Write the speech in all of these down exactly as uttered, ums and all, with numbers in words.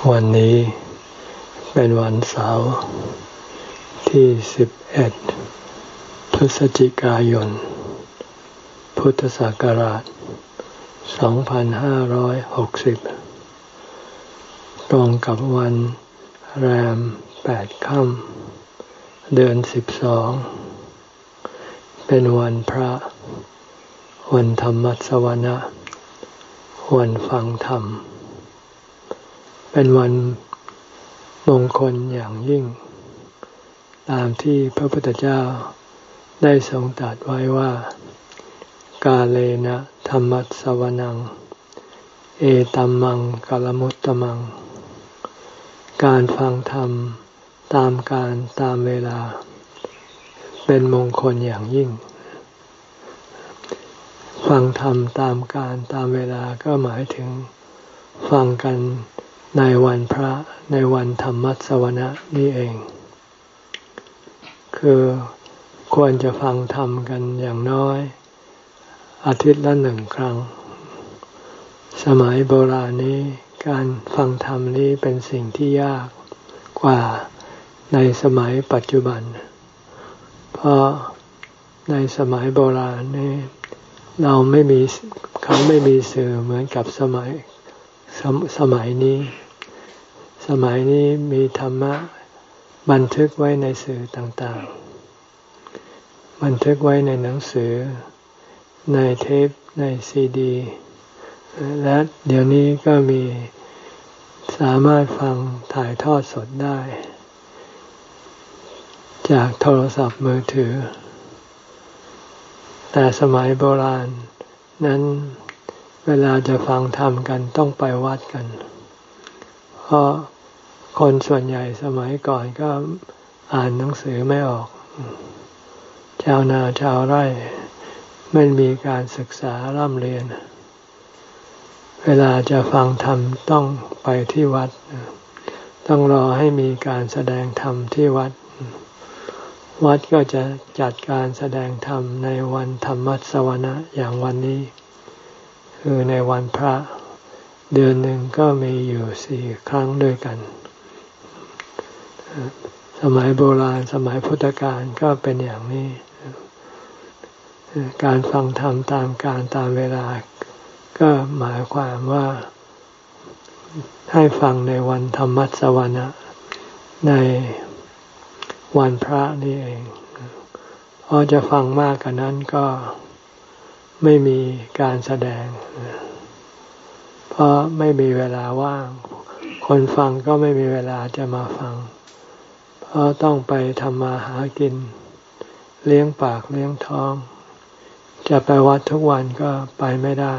วันนี้เป็นวันเสาร์ที่สิบเอ็ดพฤศจิกายนพุทธศักราชสองพันห้าร้อยหกสิบตรงกับวันแรมแปดค่ำเดือนสิบสองเป็นวันพระวันธรรมสวนะวันฟังธรรมเป็นวันมงคลอย่างยิ่งตามที่พระพุทธเจ้าได้ทรงตรัสไว้ว่ากาเลนะธัมมัสสวนังเอตัมมังกัลมุตตมังการฟังธรรมตามการตามเวลาเป็นมงคลอย่างยิ่งฟังธรรมตามการตามเวลาก็หมายถึงฟังกันในวันพระในวันธรรมสวนะนี่เองคือควรจะฟังธรรมกันอย่างน้อยอาทิตย์ละหนึ่งครั้งสมัยโบราณนี้การฟังธรรมนี้เป็นสิ่งที่ยากกว่าในสมัยปัจจุบันเพราะในสมัยโบราณนี้เราไม่มีเขาไม่มีสื่อเหมือนกับสมัยสมสมัยนี้สมัยนี้มีธรรมะบันทึกไว้ในสื่อต่างๆบันทึกไว้ในหนังสือในเทปในซีดีและเดี๋ยวนี้ก็มีสามารถฟังถ่ายทอดสดได้จากโทรศัพท์มือถือแต่สมัยโบราณนั้นเวลาจะฟังธรรมกันต้องไปวัดกันเพราะคนส่วนใหญ่สมัยก่อนก็อ่านหนังสือไม่ออกชาวนาชาวไร่ไม่มีการศึกษาร่ำเรียนเวลาจะฟังธรรมต้องไปที่วัดต้องรอให้มีการแสดงธรรมที่วัดวัดก็จะจัดการแสดงธรรมในวันธรรมสวนะอย่างวันนี้คือในวันพระเดือนหนึ่งก็มีอยู่สี่ครั้งด้วยกันสมัยโบราณสมัยพุทธกาลก็เป็นอย่างนี้การฟังธรรมตามการตามเวลาก็หมายความว่าให้ฟังในวันธรรมสวนะในวันพระนี่เองเพราะจะฟังมากกว่านั้นก็ไม่มีการแสดงเพราะไม่มีเวลาว่างคนฟังก็ไม่มีเวลาจะมาฟังเพราะต้องไปทำมาหากินเลี้ยงปากเลี้ยงท้องจะไปวัดทุกวันก็ไปไม่ได้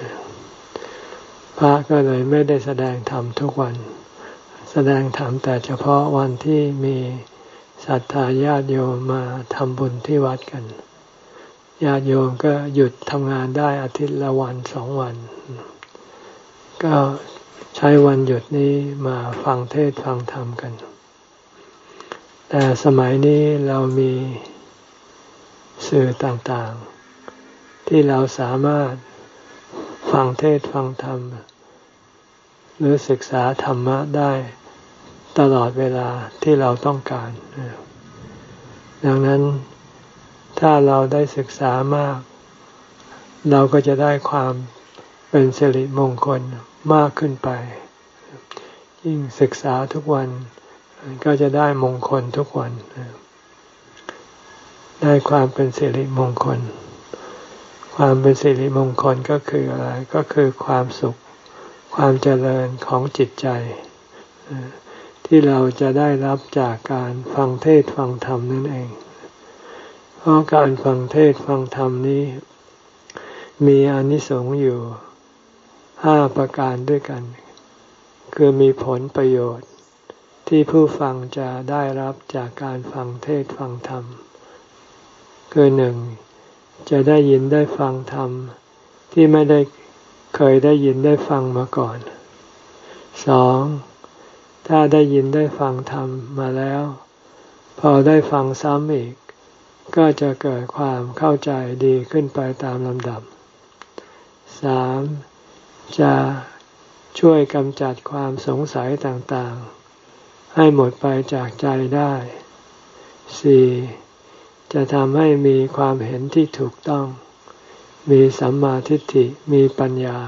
พระก็เลยไม่ได้แสดงธรรมทุกวันแสดงธรรมแต่เฉพาะวันที่มีศรัทธาญาติโยมมาทำบุญที่วัดกันญาติโยมก็หยุดทำงานได้อาทิตย์ละวันสองวันก็ใช้วันหยุดนี้มาฟังเทศน์ฟังธรรมกันแต่สมัยนี้เรามีสื่อต่างๆที่เราสามารถฟังเทศน์ฟังธรรมหรือศึกษาธรรมะได้ตลอดเวลาที่เราต้องการดังนั้นถ้าเราได้ศึกษามากเราก็จะได้ความเป็นสิริมงคลมากขึ้นไปยิ่งศึกษาทุกวันก็จะได้มงคลทุกวันได้ความเป็นสิริมงคลความเป็นสิริมงคลก็คืออะไรก็คือความสุขความเจริญของจิตใจที่เราจะได้รับจากการฟังเทศน์ฟังธรรมนั่นเองเพราะการฟังเทศน์ฟังธรรมนี้มีอานิสงส์อยู่ห้าประการด้วยกันคือมีผลประโยชน์ที่ผู้ฟังจะได้รับจากการฟังเทศน์ฟังธรรมคือหนึ่งจะได้ยินได้ฟังธรรมที่ไม่ได้เคยได้ยินได้ฟังมาก่อนสองถ้าได้ยินได้ฟังธรรมมาแล้วพอได้ฟังซ้ำอีกก็จะเกิดความเข้าใจดีขึ้นไปตามลำดับสามจะช่วยกำจัดความสงสัยต่างๆให้หมดไปจากใจได้สี่จะทำให้มีความเห็นที่ถูกต้องมีสัมมาทิฏฐิมีปัญญา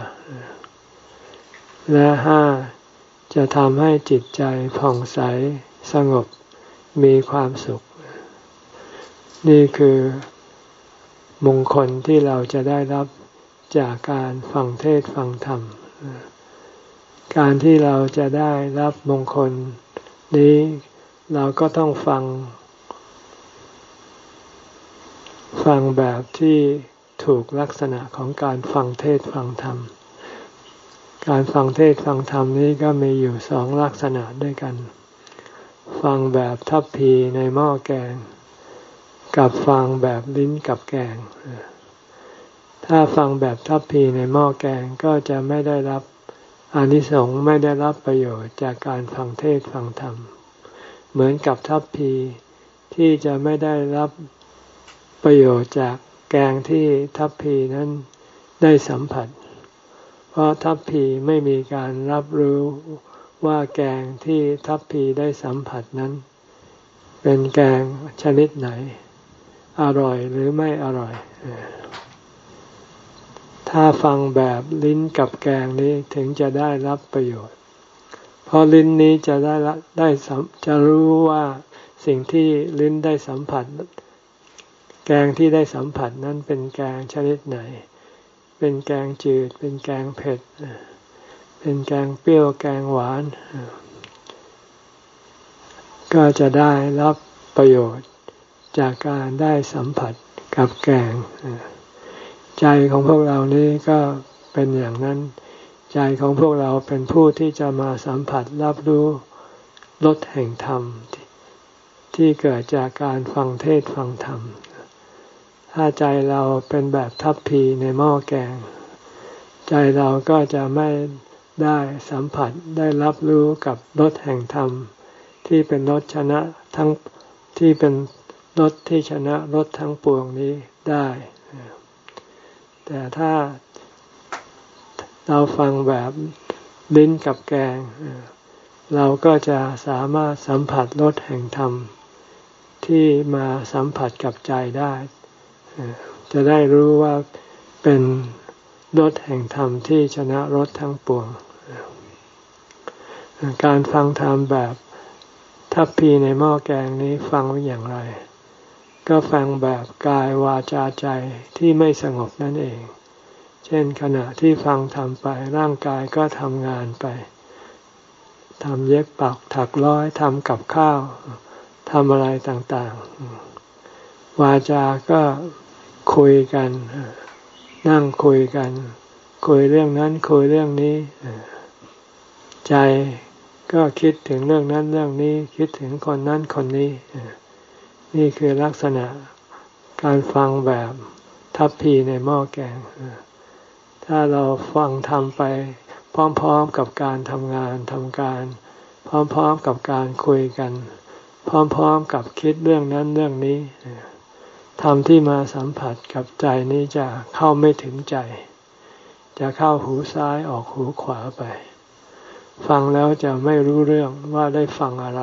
และห้าจะทำให้จิตใจผ่องใสสงบมีความสุขนี่คือมงคลที่เราจะได้รับจากการฟังเทศน์ฟังธรรมการที่เราจะได้รับมงคลนี้เราก็ต้องฟังฟังแบบที่ถูกลักษณะของการฟังเทศน์ฟังธรรมการฟังเทศน์ฟังธรรมนี้ก็มีอยู่สองลักษณะด้วยกันฟังแบบทัพพีในหม้อแกงกับฟังแบบลิ้นกับแกงถ้าฟังแบบทัพพีในหม้อแกงก็จะไม่ได้รับอานิสงส์ไม่ได้รับประโยชน์จากการฟังเทศน์ฟังธรรมเหมือนกับทัพพีที่จะไม่ได้รับประโยชน์จากแกงที่ทัพพีนั้นได้สัมผัสเพราะทัพพีไม่มีการรับรู้ว่าแกงที่ทัพพีได้สัมผัสนั้นเป็นแกงชนิดไหนอร่อยหรือไม่อร่อยถ้าฟังแบบลิ้นกับแกงนี้ถึงจะได้รับประโยชน์เพราะลิ้นนี้จะได้ได้จะรู้ว่าสิ่งที่ลิ้นได้สัมผัสแกงที่ได้สัมผัสนั้นเป็นแกงชนิดไหนเป็นแกงจืดเป็นแกงเผ็ดเป็นแกงเปรี้ยวแกงหวานก็จะได้รับประโยชน์จากการได้สัมผัสกับแกงใจของพวกเรานี้ก็เป็นอย่างนั้นใจของพวกเราเป็นผู้ที่จะมาสัมผัสรับรู้รสแห่งธรรมที่เกิดจากการฟังเทศน์ฟังธรรมถ้าใจเราเป็นแบบทัพพีในหม้อแกงใจเราก็จะไม่ได้สัมผัสได้รับรู้กับรสแห่งธรรมที่เป็นรสชนะทั้งที่เป็นรสที่ชนะรสทั้งปวงนี้ได้แต่ถ้าเราฟังแบบลิ้นกับแกงเราก็จะสามารถสัมผัสรสแห่งธรรมที่มาสัมผัสกับใจได้จะได้รู้ว่าเป็นรสแห่งธรรมที่ชนะรสทั้งปวงการฟังธรรมแบบทัพพีในหม้อแกงนี้ฟังอย่างไรก็ฟังแบบกายวาจาใจที่ไม่สงบนั่นเองเช่นขณะที่ฟังธรรมไปร่างกายก็ทำงานไปทำเย็บปักถักร้อยทำกับข้าวทำอะไรต่างๆวาจาก็คุยกันนั่งคุยกันคุยเรื่องนั้นคุยเรื่องนี้ใจก็คิดถึงเรื่องนั้นเรื่องนี้คิดถึงคนนั้นคนนี้นี่คือลักษณะการฟังแบบทัพพีในหม้อแกงถ้าเราฟังทำไปพร้อมๆกับการทำงานทำการพร้อมๆกับการคุยกันพร้อมๆกับคิดเรื่องนั้นเรื่องนี้ธรรมที่มาสัมผัสกับใจนี้จะเข้าไม่ถึงใจจะเข้าหูซ้ายออกหูขวาไปฟังแล้วจะไม่รู้เรื่องว่าได้ฟังอะไร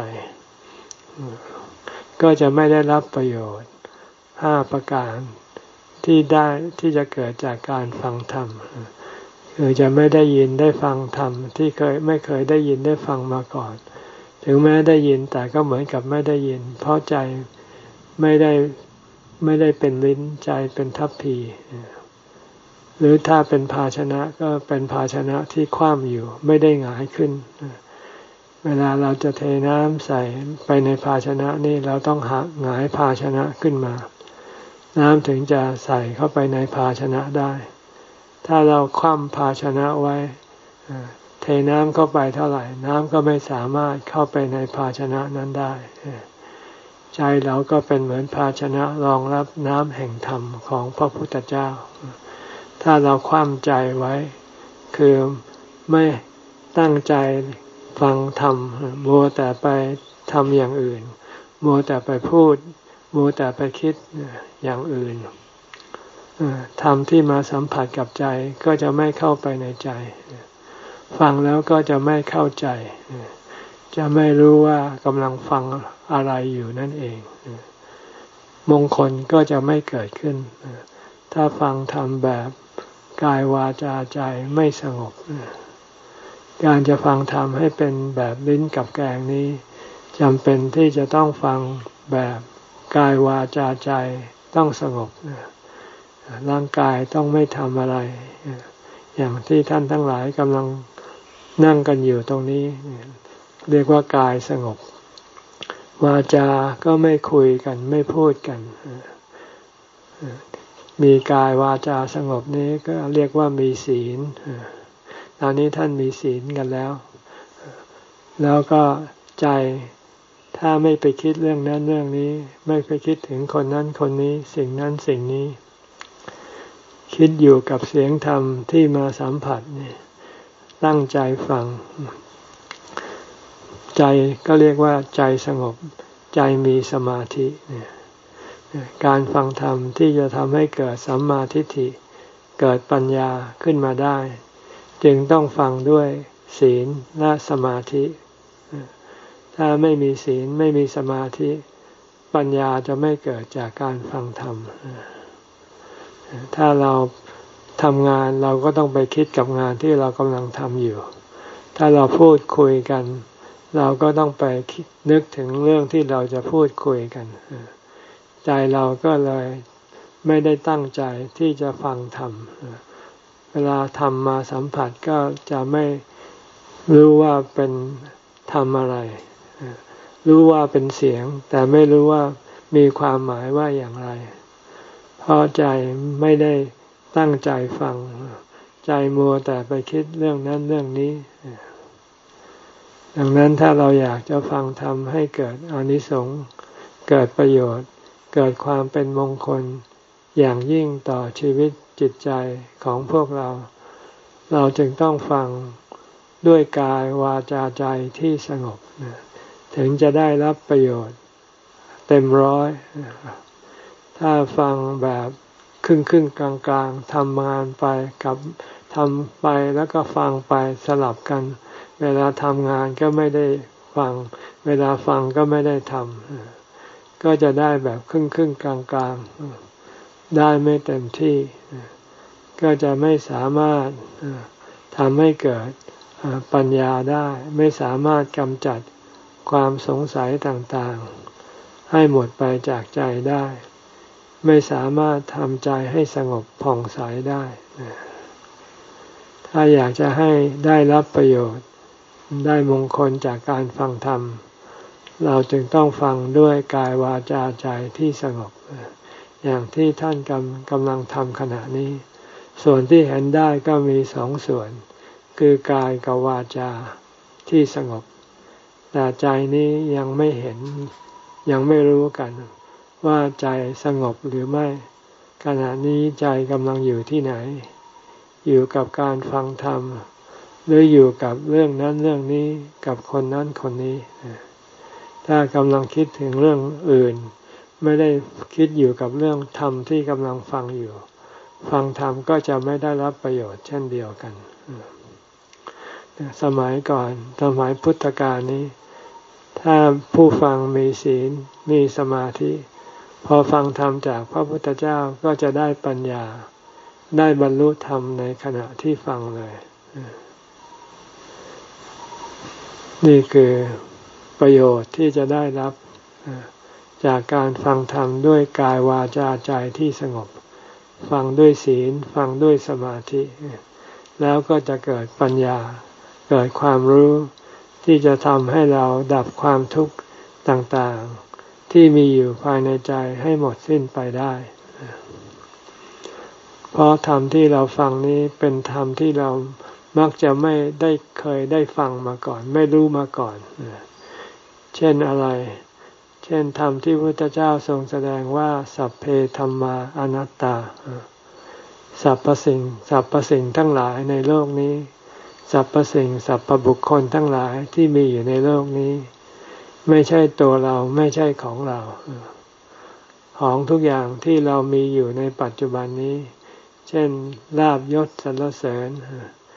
ก็จะไม่ได้รับประโยชน์ห้าประการที่ได้ที่จะเกิดจากการฟังธรรมคือจะไม่ได้ยินได้ฟังธรรมที่เคยไม่เคยได้ยินได้ฟังมาก่อนถึงแม้ได้ยินแต่ก็เหมือนกับไม่ได้ยินเพราะใจไม่ได้ไม่ได้เป็นลิ้นใจเป็นทัพพีหรือถ้าเป็นภาชนะก็เป็นภาชนะที่คว่ำอยู่ไม่ได้หงายขึ้นเวลาเราจะเทน้ำใส่ไปในภาชนะนี่เราต้องหักหงายภาชนะขึ้นมาน้ำถึงจะใส่เข้าไปในภาชนะได้ถ้าเราคว่ำภาชนะไว้เทน้ำเข้าไปเท่าไหร่น้ำก็ไม่สามารถเข้าไปในภาชนะนั้นได้ใจเราก็เป็นเหมือนภาชนะรองรับน้ำแห่งธรรมของพระพุทธเจ้าถ้าเราคว่ำใจไว้คือไม่ตั้งใจฟังธรรมมัวแต่ไปทำอย่างอื่นมัวแต่ไปพูดมัวแต่ไปคิดอย่างอื่นธรรมที่มาสัมผัสกับใจก็จะไม่เข้าไปในใจฟังแล้วก็จะไม่เข้าใจจะไม่รู้ว่ากำลังฟังอะไรอยู่นั่นเองมงคลก็จะไม่เกิดขึ้นถ้าฟังธรรมแบบกายวาจาใจไม่สงบการจะฟังธรรมให้เป็นแบบลิ้นกับแกงนี้จำเป็นที่จะต้องฟังแบบกายวาจาใจต้องสงบร่างกายต้องไม่ทำอะไรอย่างที่ท่านทั้งหลายกำลังนั่งกันอยู่ตรงนี้เรียกว่ากายสงบวาจาก็ไม่คุยกันไม่พูดกันมีกายวาจาสงบนี้ก็เรียกว่ามีศีลตอนนี้ท่านมีศีลกันแล้วแล้วก็ใจถ้าไม่ไปคิดเรื่องนั้นเรื่องนี้ไม่ไปคิดถึงคนนั้นคนนี้สิ่งนั้นสิ่งนี้คิดอยู่กับเสียงธรรมที่มาสัมผัสนี่ตั้งใจฟังใจก็เรียกว่าใจสงบใจมีสมาธิการฟังธรรมที่จะทำให้เกิดสัมมาทิฏฐิเกิดปัญญาขึ้นมาได้จึงต้องฟังด้วยศีลและสมาธิถ้าไม่มีศีลไม่มีสมาธิปัญญาจะไม่เกิดจากการฟังธรรมถ้าเราทำงานเราก็ต้องไปคิดกับงานที่เรากำลังทำอยู่ถ้าเราพูดคุยกันเราก็ต้องไปนึกถึงเรื่องที่เราจะพูดคุยกันใจเราก็เลยไม่ได้ตั้งใจที่จะฟังธรรมเวลาธรรมมาสัมผัสก็จะไม่รู้ว่าเป็นธรรมอะไรรู้ว่าเป็นเสียงแต่ไม่รู้ว่ามีความหมายว่าอย่างไรเพราะใจไม่ได้ตั้งใจฟังใจมัวแต่ไปคิดเรื่องนั้นเรื่องนี้ดังนั้นถ้าเราอยากจะฟังธรรมให้เกิดอานิสงส์เกิดประโยชน์เกิดความเป็นมงคลอย่างยิ่งต่อชีวิตจิตใจของพวกเราเราจึงต้องฟังด้วยกายวาจาใจที่สงบถึงจะได้รับประโยชน์เต็มร้อยถ้าฟังแบบครึ่งครึ่งกลางกลางทำงานไปกับทำไปแล้วก็ฟังไปสลับกันเวลาทำงานก็ไม่ได้ฟังเวลาฟังก็ไม่ได้ทำก็จะได้แบบครึ่งครึ่งกลางกลางได้ไม่เต็มที่ก็จะไม่สามารถทำให้เกิดปัญญาได้ไม่สามารถกำจัดความสงสัยต่างๆให้หมดไปจากใจได้ไม่สามารถทำใจให้สงบผ่องใสได้ถ้าอยากจะให้ได้รับประโยชน์ได้มงคลจากการฟังธรรมเราจึงต้องฟังด้วยกายวาจาใจที่สงบอย่างที่ท่านกำกำลังทำขณะนี้ส่วนที่เห็นได้ก็มีสองส่วนคือกายกับวาจาที่สงบแต่ใจนี้ยังไม่เห็นยังไม่รู้กันว่าใจสงบหรือไม่ขณะนี้ใจกำลังอยู่ที่ไหนอยู่กับการฟังธรรมหรืออยู่กับเรื่องนั้นเรื่องนี้กับคนนั้นคนนี้ถ้ากำลังคิดถึงเรื่องอื่นไม่ได้คิดอยู่กับเรื่องธรรมที่กำลังฟังอยู่ฟังธรรมก็จะไม่ได้รับประโยชน์เช่นเดียวกันสมัยก่อนสมัยพุทธกาลนี้ถ้าผู้ฟังมีศีลมีสมาธิพอฟังธรรมจากพระพุทธเจ้าก็จะได้ปัญญาได้บรรลุธรรมในขณะที่ฟังเลยนี่คือประโยชน์ที่จะได้รับจากการฟังธรรมด้วยกายวาจาใจที่สงบฟังด้วยศีลฟังด้วยสมาธิแล้วก็จะเกิดปัญญาเกิดความรู้ที่จะทำให้เราดับความทุกข์ต่างๆที่มีอยู่ภายในใจให้หมดสิ้นไปได้เพราะธรรมที่เราฟังนี้เป็นธรรมที่เรามักจะไม่ได้เคยได้ฟังมาก่อนไม่รู้มาก่อนเช่นอะไรเช่นธรรมที่พระพุทธเจ้าทรงแสดงว่าสัพเพธัมมาอนัตตาสรรพสิ่งสรรพสิ่งทั้งหลายในโลกนี้สรรพสิ่งสรรพบุคคลทั้งหลายที่มีอยู่ในโลกนี้ไม่ใช่ตัวเราไม่ใช่ของเราของทุกอย่างที่เรามีอยู่ในปัจจุบันนี้เช่นลาภยศสรรเสริญ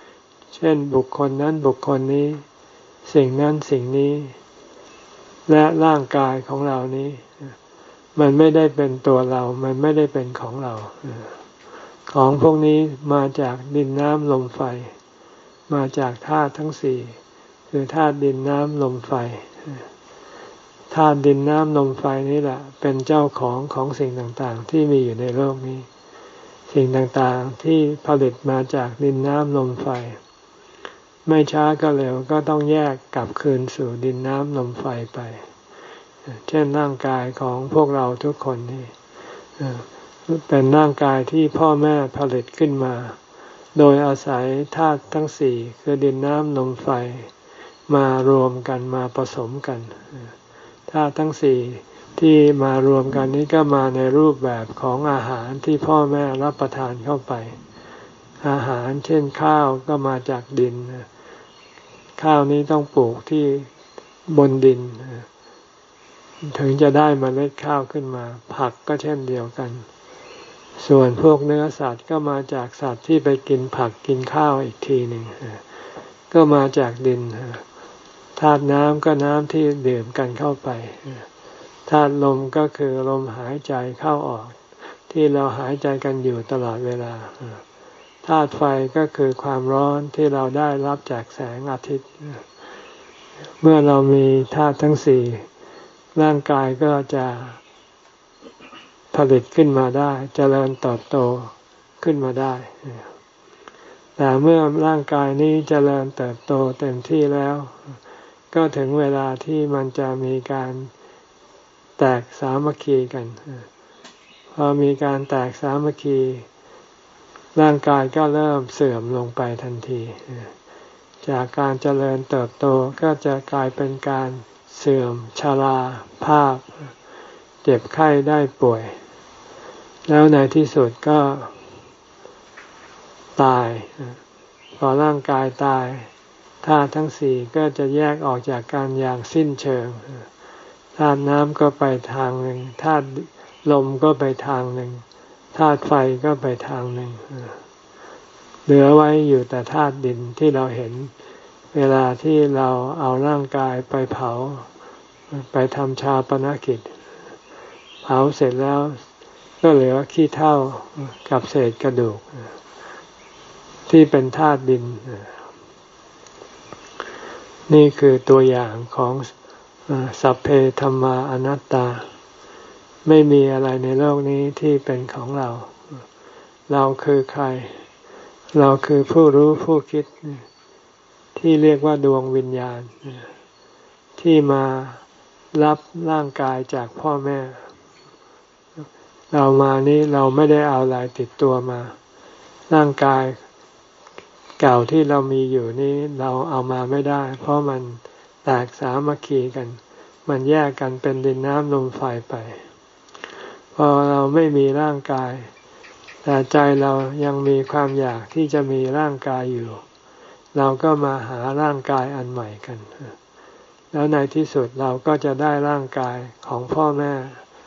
เช่นบุคคลนั้นบุคคลนี้สิ่งนั้นสิ่งนี้และร่างกายของเรานี้มันไม่ได้เป็นตัวเรามันไม่ได้เป็นของเราของพวกนี้มาจากดินน้ำลมไฟมาจากธาตุทั้งสี่คือธาตุดินน้ำลมไฟธาตุดินน้ำลมไฟนี่แหละเป็นเจ้าของของสิ่งต่างๆที่มีอยู่ในโลกนี้สิ่งต่างๆที่ผลิตมาจากดินน้ำลมไฟไม่ช้าก็เร็วก็ต้องแยกกลับคืนสู่ดินน้ำลมไฟไปเช่นร่างกายของพวกเราทุกคนนี่เป็นร่างกายที่พ่อแม่ผลิตขึ้นมาโดยอาศัยธาตุทั้งสี่คือดินน้ำลมไฟมารวมกันมาผสมกันธาตุทั้งสี่ที่มารวมกันนี้ก็มาในรูปแบบของอาหารที่พ่อแม่รับประทานเข้าไปอาหารเช่นข้าวก็มาจากดินข้าวนี้ต้องปลูกที่บนดินถึงจะได้เมล็ดข้าวขึ้นมาผักก็เช่นเดียวกันส่วนพวกเนื้อสัตว์ก็มาจากสัตว์ที่ไปกินผักกินข้าวอีกทีหนึ่งก็มาจากดินธาตุน้ำก็น้ำที่ดื่มกันเข้าไปธาตุลมก็คือลมหายใจเข้าออกที่เราหายใจกันอยู่ตลอดเวลาธาตุไฟก็คือความร้อนที่เราได้รับจากแสงอาทิตย์เมื่อเรามีธาตุทั้งสี่ร่างกายก็จะผลิตขึ้นมาได้เจริญเติบโตขึ้นมาได้แต่เมื่อร่างกายนี้เจริญเติบโตเต็มที่แล้วก็ถึงเวลาที่มันจะมีการแตกสามัคคีกันพอมีการแตกสามัคคีร่างกายก็เริ่มเสื่อมลงไปทันทีจากการเจริญเติบโตก็จะกลายเป็นการเสื่อมชราภาพเจ็บไข้ได้ป่วยแล้วในที่สุดก็ตายพอร่างกายตายธาตุทั้งสี่ก็จะแยกออกจากกันอย่างสิ้นเชิงธาตุน้ำก็ไปทางหนึ่งธาตุลมก็ไปทางหนึ่งธาตุไฟก็ไปทางหนึ่งเหลือไว้อยู่แต่ธาตุดินที่เราเห็นเวลาที่เราเอาร่างกายไปเผาไปทำชาปนกิจเผาเสร็จแล้วก็เหลือขี้เถ้ากับเศษกระดูกที่เป็นธาตุดินนี่คือตัวอย่างของสัพเพธัมมาอนัตตาไม่มีอะไรในโลกนี้ที่เป็นของเราเราคือใครเราคือผู้รู้ผู้คิดที่เรียกว่าดวงวิญญาณที่มารับร่างกายจากพ่อแม่เรามานี้เราไม่ได้เอาอะไรติดตัวมาร่างกายเก่าที่เรามีอยู่นี้เราเอามาไม่ได้เพราะมันแตกสามัคคีกันมันแยกกันเป็นดินน้ำลมไฟไปพอเราไม่มีร่างกายแต่ใจเรายังมีความอยากที่จะมีร่างกายอยู่เราก็มาหาร่างกายอันใหม่กันแล้วในที่สุดเราก็จะได้ร่างกายของพ่อแม่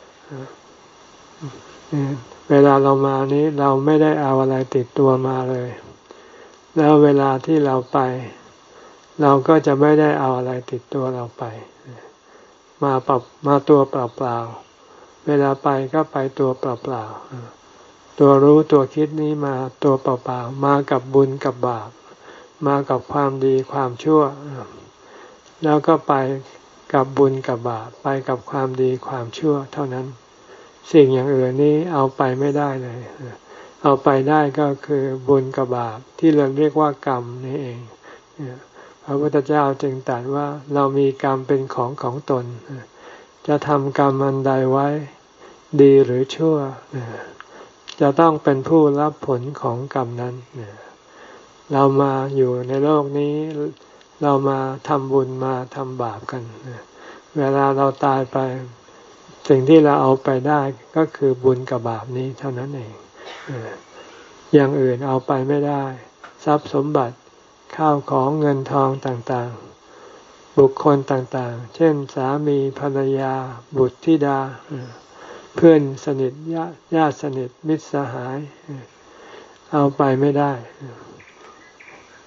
เวลาเรามานี้เราไม่ได้เอาอะไรติดตัวมาเลยแล้วเวลาที่เราไปเราก็จะไม่ได้เอาอะไรติดตัวเราไปมาปรับมาตัวเปล่าๆเวลาไปก็ไปตัวเปล่าๆตัวรู้ตัวคิดนี้มาตัวเปล่าๆมากับบุญกับบาปมากับความดีความชั่วแล้วก็ไปกับบุญกับบาปไปกับความดีความชั่วเท่านั้นสิ่งอย่างอื่นนี้เอาไปไม่ได้เลยเอาไปได้ก็คือบุญกับบาปที่เราเรียกว่ากรรมนี่เองพระพุทธเจ้าจึงตรัสว่าเรามีกรรมเป็นของของตนจะทำกรรมอันใดไว้ดีหรือชั่วจะต้องเป็นผู้รับผลของกรรมนั้นเรามาอยู่ในโลกนี้เรามาทำบุญมาทำบาปกันเวลาเราตายไปสิ่งที่เราเอาไปได้ก็คือบุญกับบาปนี้เท่านั้นเองอย่างอื่นเอาไปไม่ได้ทรัพย์สมบัติข้าวของเงินทองต่างๆบุคคลต่างๆเช่นสามีภรรยาบุตรธิดาเพื่อนสนิทญาติญาติสนิทมิตรสหายเอาไปไม่ได้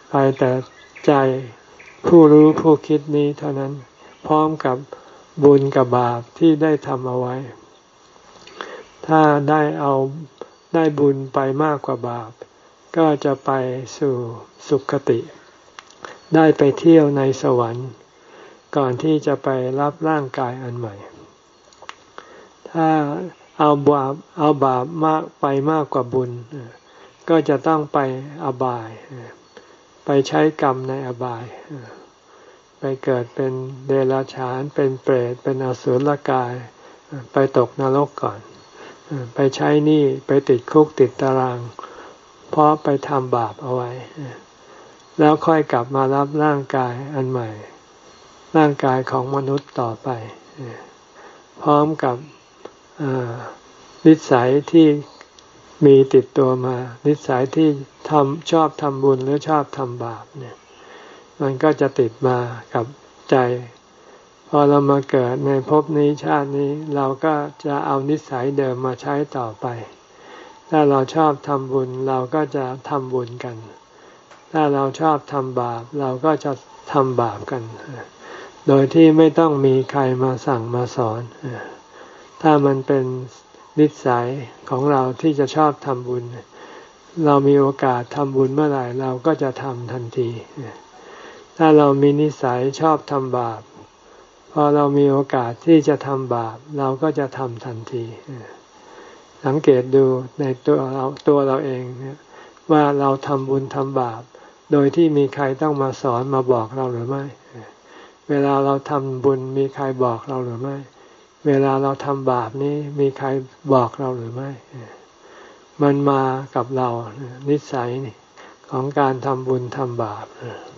ไปแต่ใจผู้รู้ผู้คิดนี้เท่านั้นพร้อมกับบุญกับบาปที่ได้ทำเอาไว้ถ้าได้เอาได้บุญไปมากกว่าบาปก็จะไปสู่สุคติได้ไปเที่ยวในสวรรค์ก่อนที่จะไปรับร่างกายอันใหม่ถ้าเอาบาปเอาบาปมากไปมากกว่าบุญก็จะต้องไปอบายไปใช้กรรมในอบายไปเกิดเป็นเดรัจฉานเป็นเปรตเป็นอสุรกายไปตกนรกก่อนไปใช้หนี้ไปติดคุกติดตารางเพราะไปทำบาปเอาไว้แล้วค่อยกลับมารับร่างกายอันใหม่ร่างกายของมนุษย์ต่อไปพร้อมกับนิสัยที่มีติดตัวมานิสัยที่ทำชอบทำบุญหรือชอบทำบาปเนี่ยมันก็จะติดมากับใจพอเรามาเกิดในภพนี้ชาตินี้เราก็จะเอานิสัยเดิมมาใช้ต่อไปถ้าเราชอบทำบุญเราก็จะทำบุญกันถ้าเราชอบทำบาปเราก็จะทำบาปกันโดยที่ไม่ต้องมีใครมาสั่งมาสอนถ้ามันเป็นนิสัยของเราที่จะชอบทำบุญเรามีโอกาสทำบุญเมื่อไหร่เราก็จะทำทันทีถ้าเรามีนิสัยชอบทำบาปพอเรามีโอกาสที่จะทำบาปเราก็จะทำทันทีสังเกตดูในตัวเราตัวเราเองว่าเราทำบุญทำบาปโดยที่มีใครต้องมาสอนมาบอกเราหรือไม่เวลาเราทำบุญมีใครบอกเราหรือไม่เวลาเราทำบาปนี้มีใครบอกเราหรือไม่มันมากับเรานิสัยของการทำบุญทำบาป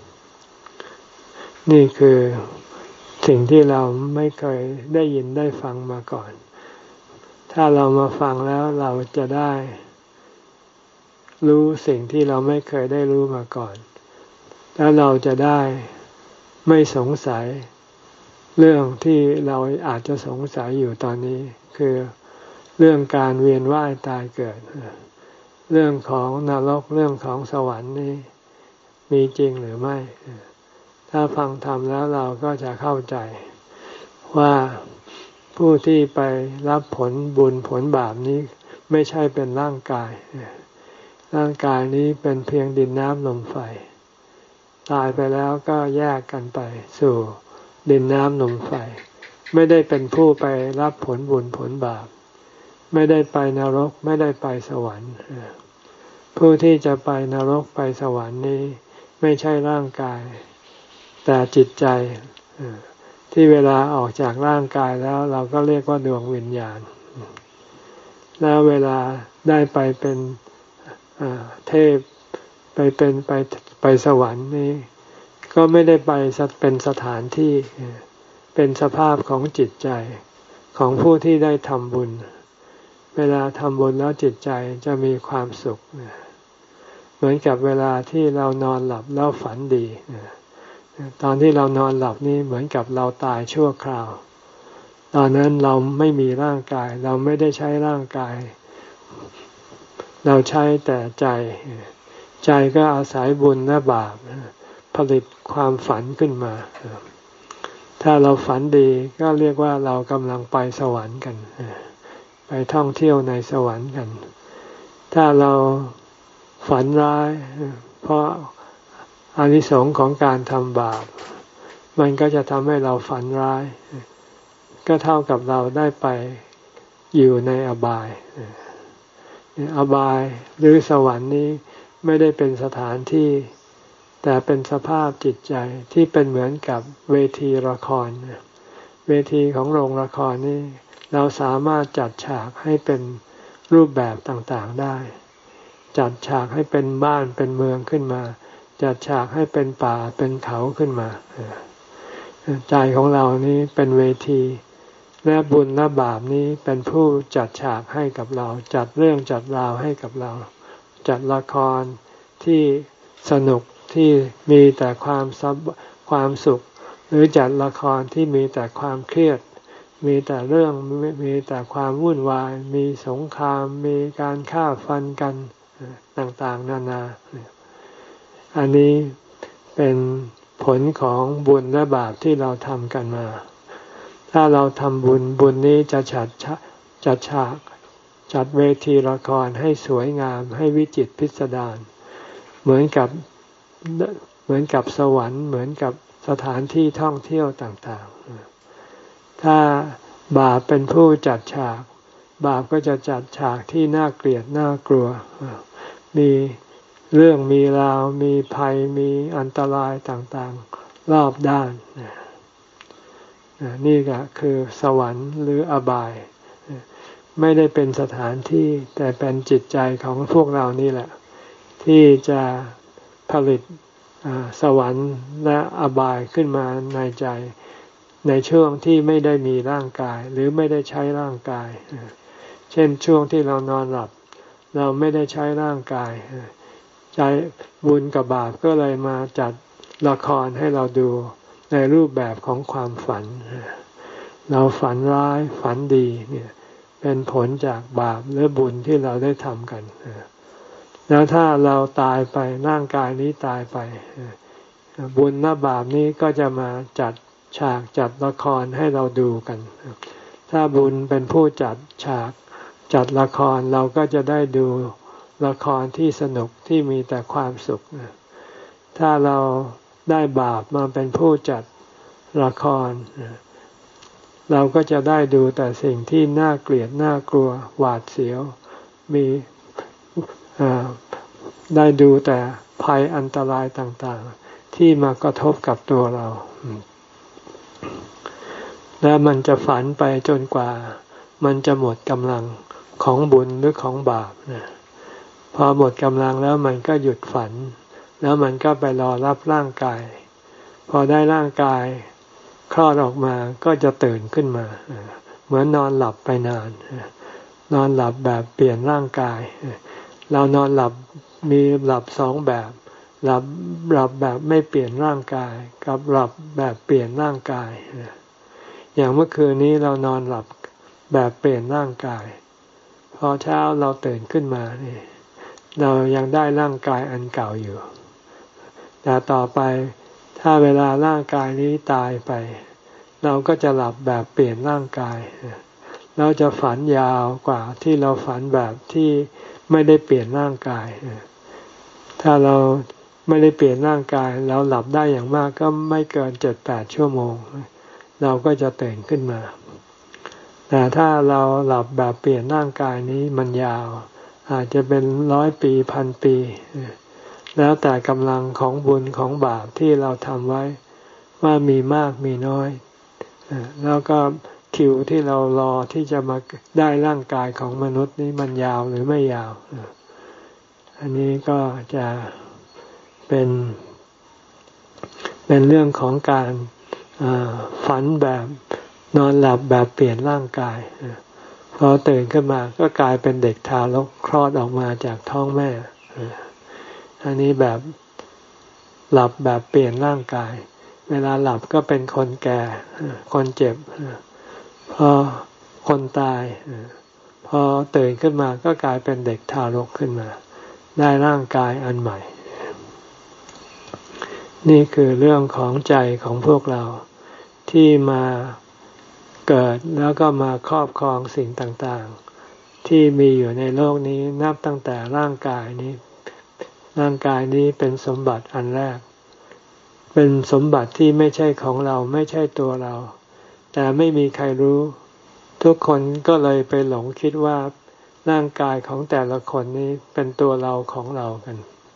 นี่คือสิ่งที่เราไม่เคยได้ยินได้ฟังมาก่อนถ้าเรามาฟังแล้วเราจะได้รู้สิ่งที่เราไม่เคยได้รู้มาก่อนแล้วเราจะได้ไม่สงสัยเรื่องที่เราอาจจะสงสัยอยู่ตอนนี้คือเรื่องการเวียนว่ายตายเกิดเรื่องของนรกเรื่องของสวรรค์นี้มีจริงหรือไม่ถ้าฟังธรรมแล้วเราก็จะเข้าใจว่าผู้ที่ไปรับผลบุญผลบาปนี้ไม่ใช่เป็นร่างกายร่างกายนี้เป็นเพียงดินน้ำลมไฟตายไปแล้วก็แยกกันไปสู่ดินน้ำลมไฟไม่ได้เป็นผู้ไปรับผลบุญผลบาปไม่ได้ไปนรกไม่ได้ไปสวรรค์ผู้ที่จะไปนรกไปสวรรค์นี้ไม่ใช่ร่างกายแต่จิตใจที่เวลาออกจากร่างกายแล้วเราก็เรียกว่าดวงวิญญาณแล้วเวลาได้ไปเป็นเทพไปเป็นไปไปสวรรค์นี้ก็ไม่ได้ไปเป็นสถานที่เป็นสภาพของจิตใจของผู้ที่ได้ทำบุญเวลาทำบุญแล้วจิตใจจะมีความสุขเหมือนกับเวลาที่เรานอนหลับแล้วฝันดีตอนที่เรานอนหลับนี่เหมือนกับเราตายชั่วคราวตอนนั้นเราไม่มีร่างกายเราไม่ได้ใช้ร่างกายเราใช้แต่ใจใจก็อาศัยบุญและบาปผลิตความฝันขึ้นมาถ้าเราฝันดีก็เรียกว่าเรากำลังไปสวรรค์กันไปท่องเที่ยวในสวรรค์กันถ้าเราฝันร้ายเพราะอานิสงส์ของการทำบาปมันก็จะทำให้เราฝันร้ายก็เท่ากับเราได้ไปอยู่ในอบายอบายหรือสวรรค์นี้ไม่ได้เป็นสถานที่แต่เป็นสภาพจิตใจที่เป็นเหมือนกับเวทีละครเวทีของโรงละครนี่เราสามารถจัดฉากให้เป็นรูปแบบต่างๆได้จัดฉากให้เป็นบ้านเป็นเมืองขึ้นมาจัดฉากให้เป็นป่าเป็นเขาขึ้นมาใจของเรานี้เป็นเวทีและบุญและบาปนี้เป็นผู้จัดฉากให้กับเราจัดเรื่องจัดราวให้กับเราจัดละครที่สนุกที่มีแต่ความซับความสุขหรือจัดละครที่มีแต่ความเครียดมีแต่เรื่องมีแต่ความวุ่นวายมีสงครามมีการฆ่าฟันกันต่างๆนานาอันนี้เป็นผลของบุญและบาปที่เราทำกันมาถ้าเราทำบุญบุญนี้จะจัดจัดฉากจัดเวทีละครให้สวยงามให้วิจิตรพิสดารเหมือนกับเหมือนกับสวรรค์เหมือนกับสถานที่ท่องเที่ยวต่างๆถ้าบาปเป็นผู้จัดฉากบาปก็จะจัดฉากที่น่าเกลียดน่ากลัวมีเรื่องมีราวมีภัยมีอันตรายต่างๆรอบด้านนี่ก็คือสวรรค์หรืออบายไม่ได้เป็นสถานที่แต่เป็นจิตใจของพวกเรานี่แหละที่จะผลิตสวรรค์และอบายขึ้นมาในใจในช่วงที่ไม่ได้มีร่างกายหรือไม่ได้ใช้ร่างกายเช่นช่วงที่เรานอนหลับเราไม่ได้ใช้ร่างกายใจบุญกับบาปก็เลยมาจัดละครให้เราดูในรูปแบบของความฝันเราฝันร้ายฝันดีเนี่ยเป็นผลจากบาปหรือบุญที่เราได้ทำกันแล้วถ้าเราตายไปร่างกายนี้ตายไปบุญและบาปนี้ก็จะมาจัดฉากจัดละครให้เราดูกันถ้าบุญเป็นผู้จัดฉากจัดละครเราก็จะได้ดูละครที่สนุกที่มีแต่ความสุขถ้าเราได้บาปมาเป็นผู้จัดละครเราก็จะได้ดูแต่สิ่งที่น่าเกลียดน่ากลัวหวาดเสียวมีได้ดูแต่ภัยอันตรายต่างๆที่มากระทบกับตัวเราและมันจะฝันไปจนกว่ามันจะหมดกำลังของบุญหรือของบาปนะพอหมดกำลังแล้วมันก็หยุดฝันแล้วมันก็ไปรอรับร่างกายพอได้ร่างกายคลอดออกมาก็จะตื่นขึ้นมาเหมือนนอนหลับไปนานนอนหลับแบบเปลี่ยนร่างกายเรานอนหลับมีหลับสองแบบหลับหลับแบบไม่เปลี่ยนร่างกายกับหลับแบบเปลี่ยนร่างกายอย่างเมื่อคืนนี้เรานอนหลับแบบเปลี่ยนร่างกายพอเช้าเราตื่นขึ้นมานี่เรายังได้ร่างกายอันเก่าอยู่แต่ต่อไปถ้าเวลาร่างกายนี้ตายไปเราก็จะหลับแบบเปลี่ยนร่างกายเราจะฝันยาวกว่าที่เราฝันแบบที่ไม่ได้เปลี่ยนร่างกายถ้าเราไม่ได้เปลี่ยนร่างกายเราหลับได้อย่างมากก็ไม่เกินเจ็ดแปดชั่วโมงเราก็จะตื่นขึ้นมาแต่ถ้าเราหลับแบบเปลี่ยนร่างกายนี้มันยาวอาจจะเป็นร้อยปีพันปีแล้วแต่กำลังของบุญของบาปที่เราทำไว้ว่ามีมากมีน้อยแล้วก็คิวที่เรารอที่จะมาได้ร่างกายของมนุษย์นี้มันยาวหรือไม่ยาวอันนี้ก็จะเป็นเป็นเรื่องของการฝันแบบนอนหลับแบบเปลี่ยนร่างกายพอตื่นขึ้นมาก็กลายเป็นเด็กทารกคลอดออกมาจากท้องแม่อันนี้แบบหลับแบบเปลี่ยนร่างกายเวลาหลับก็เป็นคนแก่คนเจ็บพอคนตายพอตื่นขึ้นมาก็กลายเป็นเด็กทารกขึ้นมาได้ร่างกายอันใหม่นี่คือเรื่องของใจของพวกเราที่มาเกิดแล้วก็มาครอบครองสิ่งต่างๆที่มีอยู่ในโลกนี้นับตั้งแต่ร่างกายนี้ร่างกายนี้เป็นสมบัติอันแรกเป็นสมบัติที่ไม่ใช่ของเราไม่ใช่ตัวเราแต่ไม่มีใครรู้ทุกคนก็เลยไปหลงคิดว่าร่างกายของแต่ละคนนี้เป็นตัวเราของเรากัน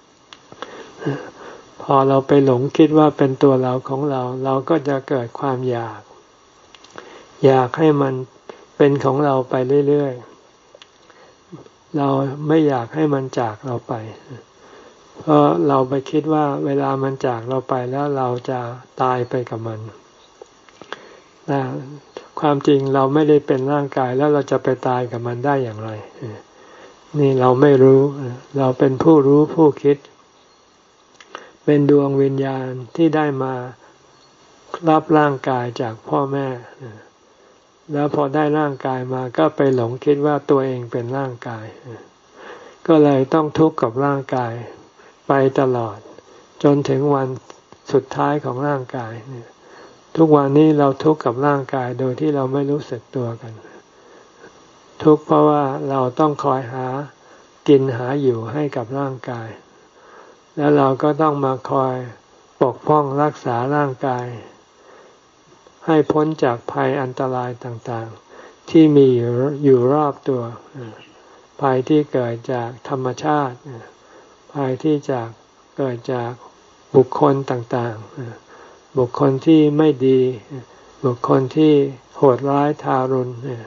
พอเราไปหลงคิดว่าเป็นตัวเราของเราเราก็จะเกิดความอยากอยากให้มันเป็นของเราไปเรื่อยๆเราไม่อยากให้มันจากเราไปเพราะเราไปคิดว่าเวลามันจากเราไปแล้วเราจะตายไปกับมันแต่ความจริงเราไม่ได้เป็นร่างกายแล้วเราจะไปตายกับมันได้อย่างไรนี่เราไม่รู้เราเป็นผู้รู้ผู้คิดเป็นดวงวิญญาณที่ได้มารับร่างกายจากพ่อแม่แล้วพอได้ร่างกายมาก็ไปหลงคิดว่าตัวเองเป็นร่างกายก็เลยต้องทุกข์กับร่างกายไปตลอดจนถึงวันสุดท้ายของร่างกายทุกวันนี้เราทุกข์กับร่างกายโดยที่เราไม่รู้สึกตัวกันทุกข์เพราะว่าเราต้องคอยหากินหาอยู่ให้กับร่างกายแล้วเราก็ต้องมาคอยปกป้องรักษาร่างกายให้พ้นจากภัยอันตรายต่างๆที่มีอยู่รอบตัวภัยที่เกิดจากธรรมชาติภัยที่จากเกิดจากบุคคลต่างๆบุคคลที่ไม่ดีบุคคลที่โหดร้ายทารุณ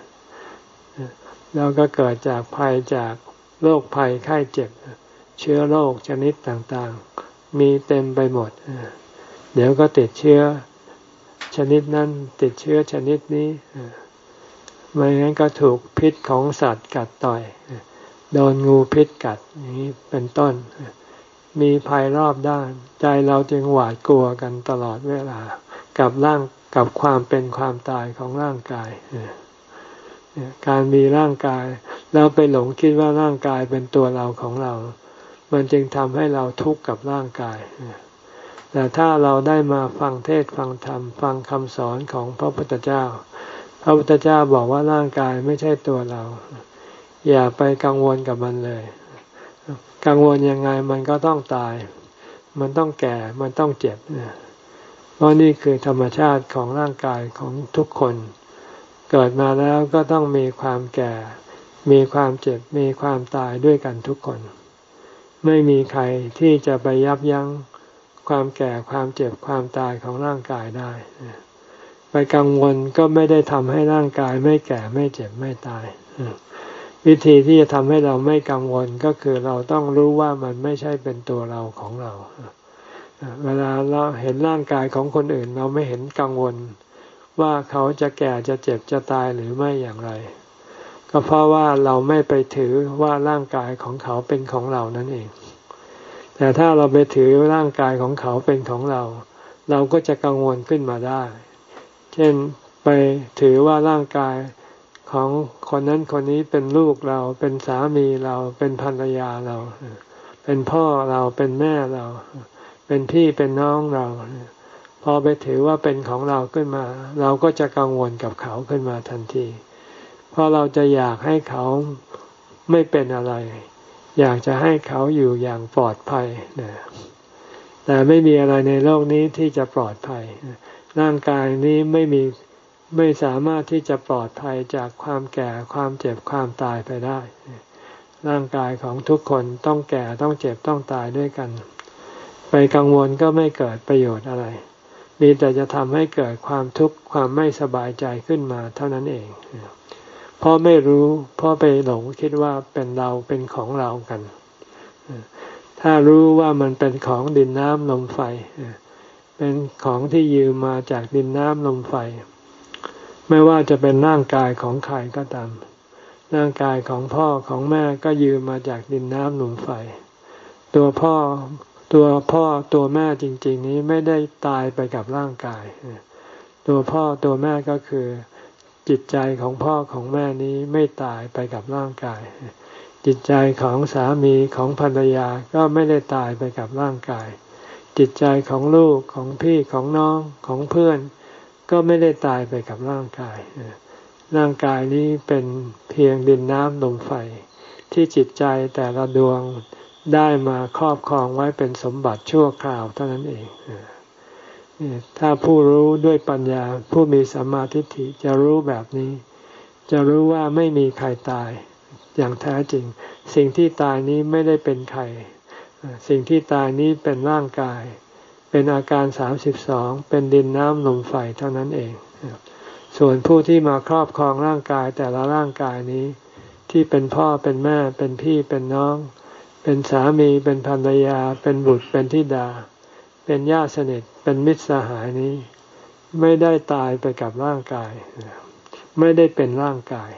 แล้วก็เกิดจากภัยจากโรคภัยไข้เจ็บเชื้อโรคชนิดต่างๆมีเต็มไปหมดเดี๋ยวก็ติดเชื้อชนิดนั้นติดเชื้อชนิดนี้ไม่งั้นก็ถูกพิษของสัตว์กัดต่อยโดนงูพิษกัดอย่างนี้เป็นต้นมีภัยรอบด้านใจเราจึงหวาดกลัวกันตลอดเวลากับร่างกับความเป็นความตายของร่างกายการมีร่างกายแล้วไปหลงคิดว่าร่างกายเป็นตัวเราของเรามันจึงทำให้เราทุกข์กับร่างกายแต่ถ้าเราได้มาฟังเทศน์ฟังธรรมฟังคำสอนของพระพุทธเจ้าพระพุทธเจ้าบอกว่าร่างกายไม่ใช่ตัวเราอย่าไปกังวลกับมันเลยกังวลยังไงมันก็ต้องตายมันต้องแก่มันต้องเจ็บเพราะนี่คือธรรมชาติของร่างกายของทุกคนเกิดมาแล้วก็ต้องมีความแก่มีความเจ็บมีความตายด้วยกันทุกคนไม่มีใครที่จะไปยับยั้งความแก่ความเจ็บความตายของร่างกายได้ไปกังวลก็ไม่ได้ทำให้ร่างกายไม่แก่ไม่เจ็บไม่ตายวิธีที่จะทำให้เราไม่กังวลก็คือเราต้องรู้ว่ามันไม่ใช่เป็นตัวเราของเราเวลาเราเห็นร่างกายของคนอื่นเราไม่เห็นกังวลว่าเขาจะแก่จะเจ็บจะตายหรือไม่อย่างไรก็เพราะว่าเราไม่ไปถือว่าร่างกายของเขาเป็นของเรานั่นเองแต่ถ้าเราไปถือร่างกายของเขาเป็นของเราเราก็จะกังวลขึ้นมาได้เช่นไปถือว่าร่างกายของคนนั้นคนนี้เป็นลูกเราเป็นสามีเราเป็นภรรยาเราเป็นพ่อเราเป็นแม่เราเป็นพี่เป็นน้องเราพอไปถือว่าเป็นของเราขึ้นมาเราก็จะกังวลกับเขาขึ้นมาทันทีเพราะเราจะอยากให้เขาไม่เป็นอะไรอยากจะให้เขาอยู่อย่างปลอดภัยนะแต่ไม่มีอะไรในโลกนี้ที่จะปลอดภัยร่างกายนี้ไม่มีไม่สามารถที่จะปลอดภัยจากความแก่ความเจ็บความตายไปได้ร่างกายของทุกคนต้องแก่ต้องเจ็บต้องตายด้วยกันไปกังวลก็ไม่เกิดประโยชน์อะไรมีแต่จะทำให้เกิดความทุกข์ความไม่สบายใจขึ้นมาเท่านั้นเองเพราะไม่รู้เพราะไปหลงคิดว่าเป็นเราเป็นของเรากันถ้ารู้ว่ามันเป็นของดินน้ำลมไฟเป็นของที่ยืมมาจากดินน้ำลมไฟไม่ว่าจะเป็นร่างกายของใครก็ตามร่างกายของพ่อของแม่ก็ยืมมาจากดินน้ำลมไฟตัวพ่อตัวพ่อตัวแม่จริงๆนี้ไม่ได้ตายไปกับร่างกายตัวพ่อตัวแม่ก็คือจิตใจของพ่อของแม่นี้ไม่ตายไปกับร่างกายจิตใจของสามีของภรรยาก็ไม่ได้ตายไปกับร่างกายจิตใจของลูกของพี่ของน้องของเพื่อนก็ไม่ได้ตายไปกับร่างกายร่างกายนี้เป็นเพียงดินน้ำลมไฟที่จิตใจแต่ละดวงได้มาครอบครองไว้เป็นสมบัติชั่วคราวเท่านั้นเองถ้าผู้รู้ด้วยปัญญาผู้มีสัมมาทิฏฐิจะรู้แบบนี้จะรู้ว่าไม่มีใครตายอย่างแท้จริงสิ่งที่ตายนี้ไม่ได้เป็นใครสิ่งที่ตายนี้เป็นร่างกายเป็นอาการสามสิบสองเป็นดินน้ำลมไฟเท่านั้นเองส่วนผู้ที่มาครอบครองร่างกายแต่ละร่างกายนี้ที่เป็นพ่อเป็นแม่เป็นพี่เป็นน้องเป็นสามีเป็นภรรยาเป็นบุตรเป็นธิดาเป็นญาติสนิทเป็นมิตรสหายนี้ไม่ได้ตายไปกับร่างกายไม่ได้เป็นร่างกาย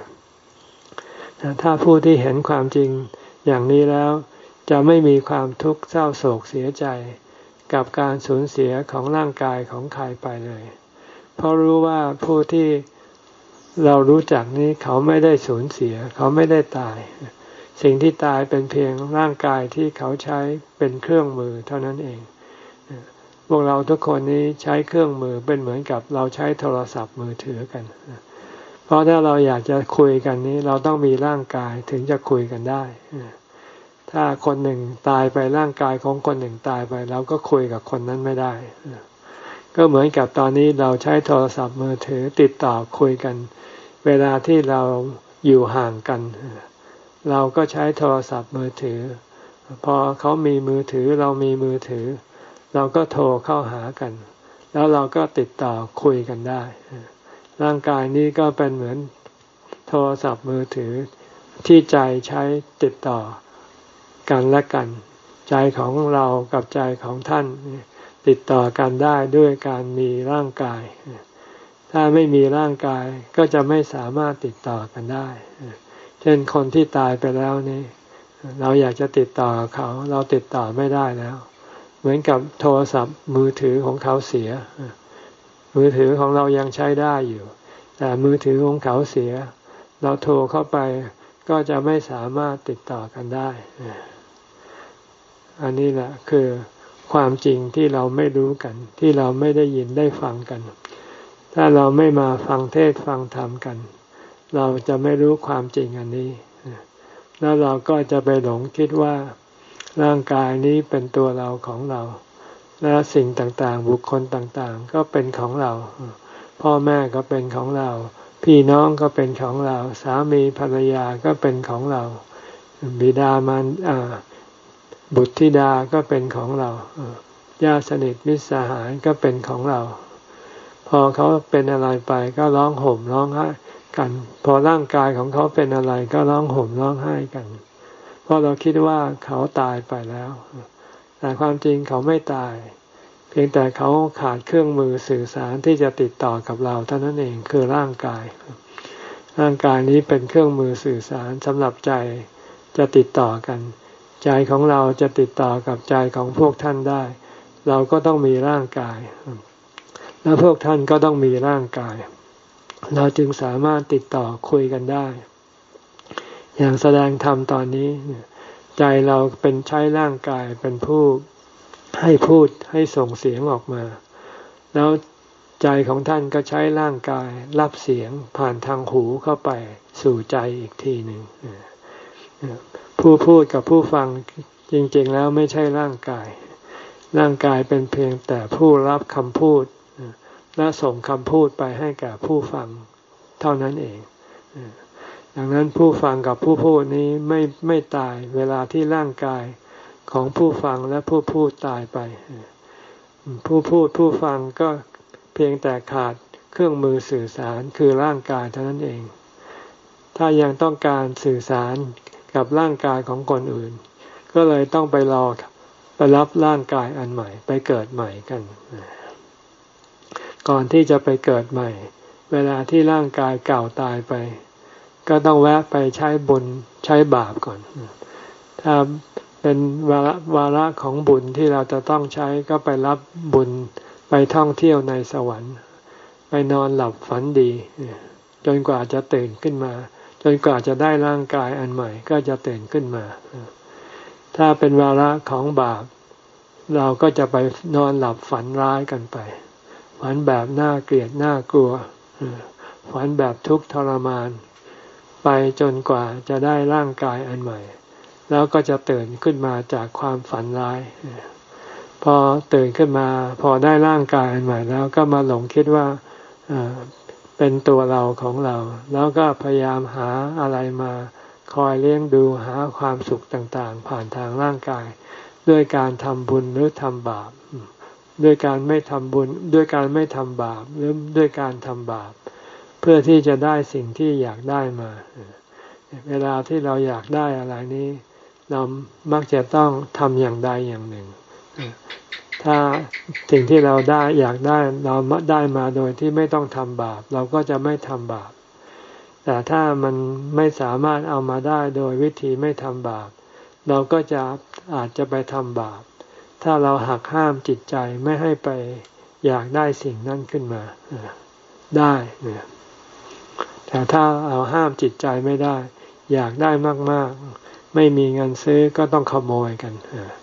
ถ้าผู้ที่เห็นความจริงอย่างนี้แล้วจะไม่มีความทุกข์เศร้าโศกเสียใจกับการสูญเสียของร่างกายของใครไปเลยเพราะรู้ว่าผู้ที่เรารู้จักนี้เขาไม่ได้สูญเสียเขาไม่ได้ตายสิ่งที่ตายเป็นเพียงร่างกายที่เขาใช้เป็นเครื่องมือเท่านั้นเองพวกเราทุกคนนี้ใช้เครื่องมือเป็นเหมือนกับเราใช้โทรศัพท์มือถือกันเพราะถ้าเราอยากจะคุยกันนี้เราต้องมีร่างกายถึงจะคุยกันได้ถ้าคนหนึ่งตายไปร่างกายของคนหนึ่งตายไปเราก็คุยกับคนนั้นไม่ได้ก็เหมือนกับตอนนี้เราใช้โทรศัพท์มือถือติดต่อคุยกันเวลาที่เราอยู่ห่างกันเราก็ใช้โทรศัพท์มือถือพอเขามีมือถือเรามีมือถือเราก็โทรเข้าหากันแล้วเราก็ติดต่อคุยกันได้ร่างกายนี้ก็เป็นเหมือนโทรศัพท์มือถือที่ใจใช้ติดต่อกันและกันใจของเรากับใจของท่านติดต่อกันได้ด้วยการมีร่างกายถ้าไม่มีร่างกายก็จะไม่สามารถติดต่อกันได้เช่นคนที่ตายไปแล้วนี่เราอยากจะติดต่อเขาเราติดต่อไม่ได้แล้วเหมือนกับโทรศัพท์มือถือของเขาเสียมือถือของเรายังใช้ได้อยู่แต่มือถือของเขาเสียเราโทรเข้าไปก็จะไม่สามารถติดต่อกันได้อันนี้แหละคือความจริงที่เราไม่รู้กันที่เราไม่ได้ยินได้ฟังกันถ้าเราไม่มาฟังเทศน์ฟังธรรมกันเราจะไม่รู้ความจริงอันนี้แล้วเราก็จะไปหลงคิดว่าร่างกายนี้เป็นตัวเราของเราและสิ่งต่างๆบุคคลต่างๆก็เป็นของเราพ่อแม่ก็เป็นของเราพี่น้องก็เป็นของเราสามีภรรยาก็เป็นของเราบิดามารดาบุตรธิดาก็เป็นของเราญาติสนิทมิตรสหายก็เป็นของเราพอเขาเป็นอะไรไปก็ร้องห่มร้องไห้กันพอร่างกายของเขาเป็นอะไรก็ร้องห่มร้องไห้กันเพราะเราคิดว่าเขาตายไปแล้วแต่ความจริงเขาไม่ตายเพียงแต่เขาขาดเครื่องมือสื่อสารที่จะติดต่อกับเราเท่านั้นเองคือร่างกายร่างกายนี้เป็นเครื่องมือสื่อสารสำหรับใจจะติดต่อกันใจของเราจะติดต่อกับใจของพวกท่านได้เราก็ต้องมีร่างกายและพวกท่านก็ต้องมีร่างกายเราจึงสามารถติดต่อคุยกันได้อย่างแสดงธรรมตอนนี้ใจเราเป็นใช้ร่างกายเป็นผู้ให้พูดให้ส่งเสียงออกมาแล้วใจของท่านก็ใช้ร่างกายรับเสียงผ่านทางหูเข้าไปสู่ใจอีกทีหนึ่งผู้พูดกับผู้ฟังจริงๆแล้วไม่ใช่ร่างกายร่างกายเป็นเพียงแต่ผู้รับคำพูดและส่งคำพูดไปให้แก่ผู้ฟังเท่านั้นเองดังนั้นผู้ฟังกับผู้พูดนี้ไม่ไม่ตายเวลาที่ร่างกายของผู้ฟังและผู้พูดตายไปผู้พูดผู้ฟังก็เพียงแต่ขาดเครื่องมือสื่อสารคือร่างกายเท่านั้นเองถ้ายังต้องการสื่อสารกับร่างกายของคนอื่นก็เลยต้องไปรอไปรับร่างกายอันใหม่ไปเกิดใหม่กันก่อนที่จะไปเกิดใหม่เวลาที่ร่างกายเก่าตายไปก็ต้องแวะไปใช้บุญใช้บาปก่อนถ้าเป็นวาระวาระของบุญที่เราจะต้องใช้ก็ไปรับบุญไปท่องเที่ยวในสวรรค์ไปนอนหลับฝันดีจนกว่าจะตื่นขึ้นมาจนกว่าจะได้ร่างกายอันใหม่ก็จะตื่นขึ้นมาถ้าเป็นวาระของบาปเราก็จะไปนอนหลับฝันร้ายกันไปฝันแบบน่าเกลียดน่ากลัวฝันแบบทุกข์ทรมานไปจนกว่าจะได้ร่างกายอันใหม่แล้วก็จะตื่นขึ้นมาจากความฝันร้ายพอตื่นขึ้นมาพอได้ร่างกายอันใหม่แล้วก็มาหลงคิดว่าเป็นตัวเราของเราแล้วก็พยายามหาอะไรมาคอยเลี้ยงดูหาความสุขต่างๆผ่านทางร่างกายด้วยการทำบุญหรือทำบาปด้วยการไม่ทำบุญด้วยการไม่ทำบาปหรือด้วยการทำบาปเพื่อที่จะได้สิ่งที่อยากได้มาเวลาที่เราอยากได้อะไรนี้เรามักจะต้องทำอย่างใดอย่างหนึ่งถ้าสิ่งที่เราได้อยากได้เราได้มาโดยที่ไม่ต้องทำบาปเราก็จะไม่ทำบาปแต่ถ้ามันไม่สามารถเอามาได้โดยวิธีไม่ทำบาปเราก็จะอาจจะไปทำบาปถ้าเราหักห้ามจิตใจไม่ให้ไปอยากได้สิ่งนั้นขึ้นมาได้แต่ถ้าเราห้ามจิตใจไม่ได้อยากได้มากๆไม่มีเงินซื้อก็ต้องขโมยกัน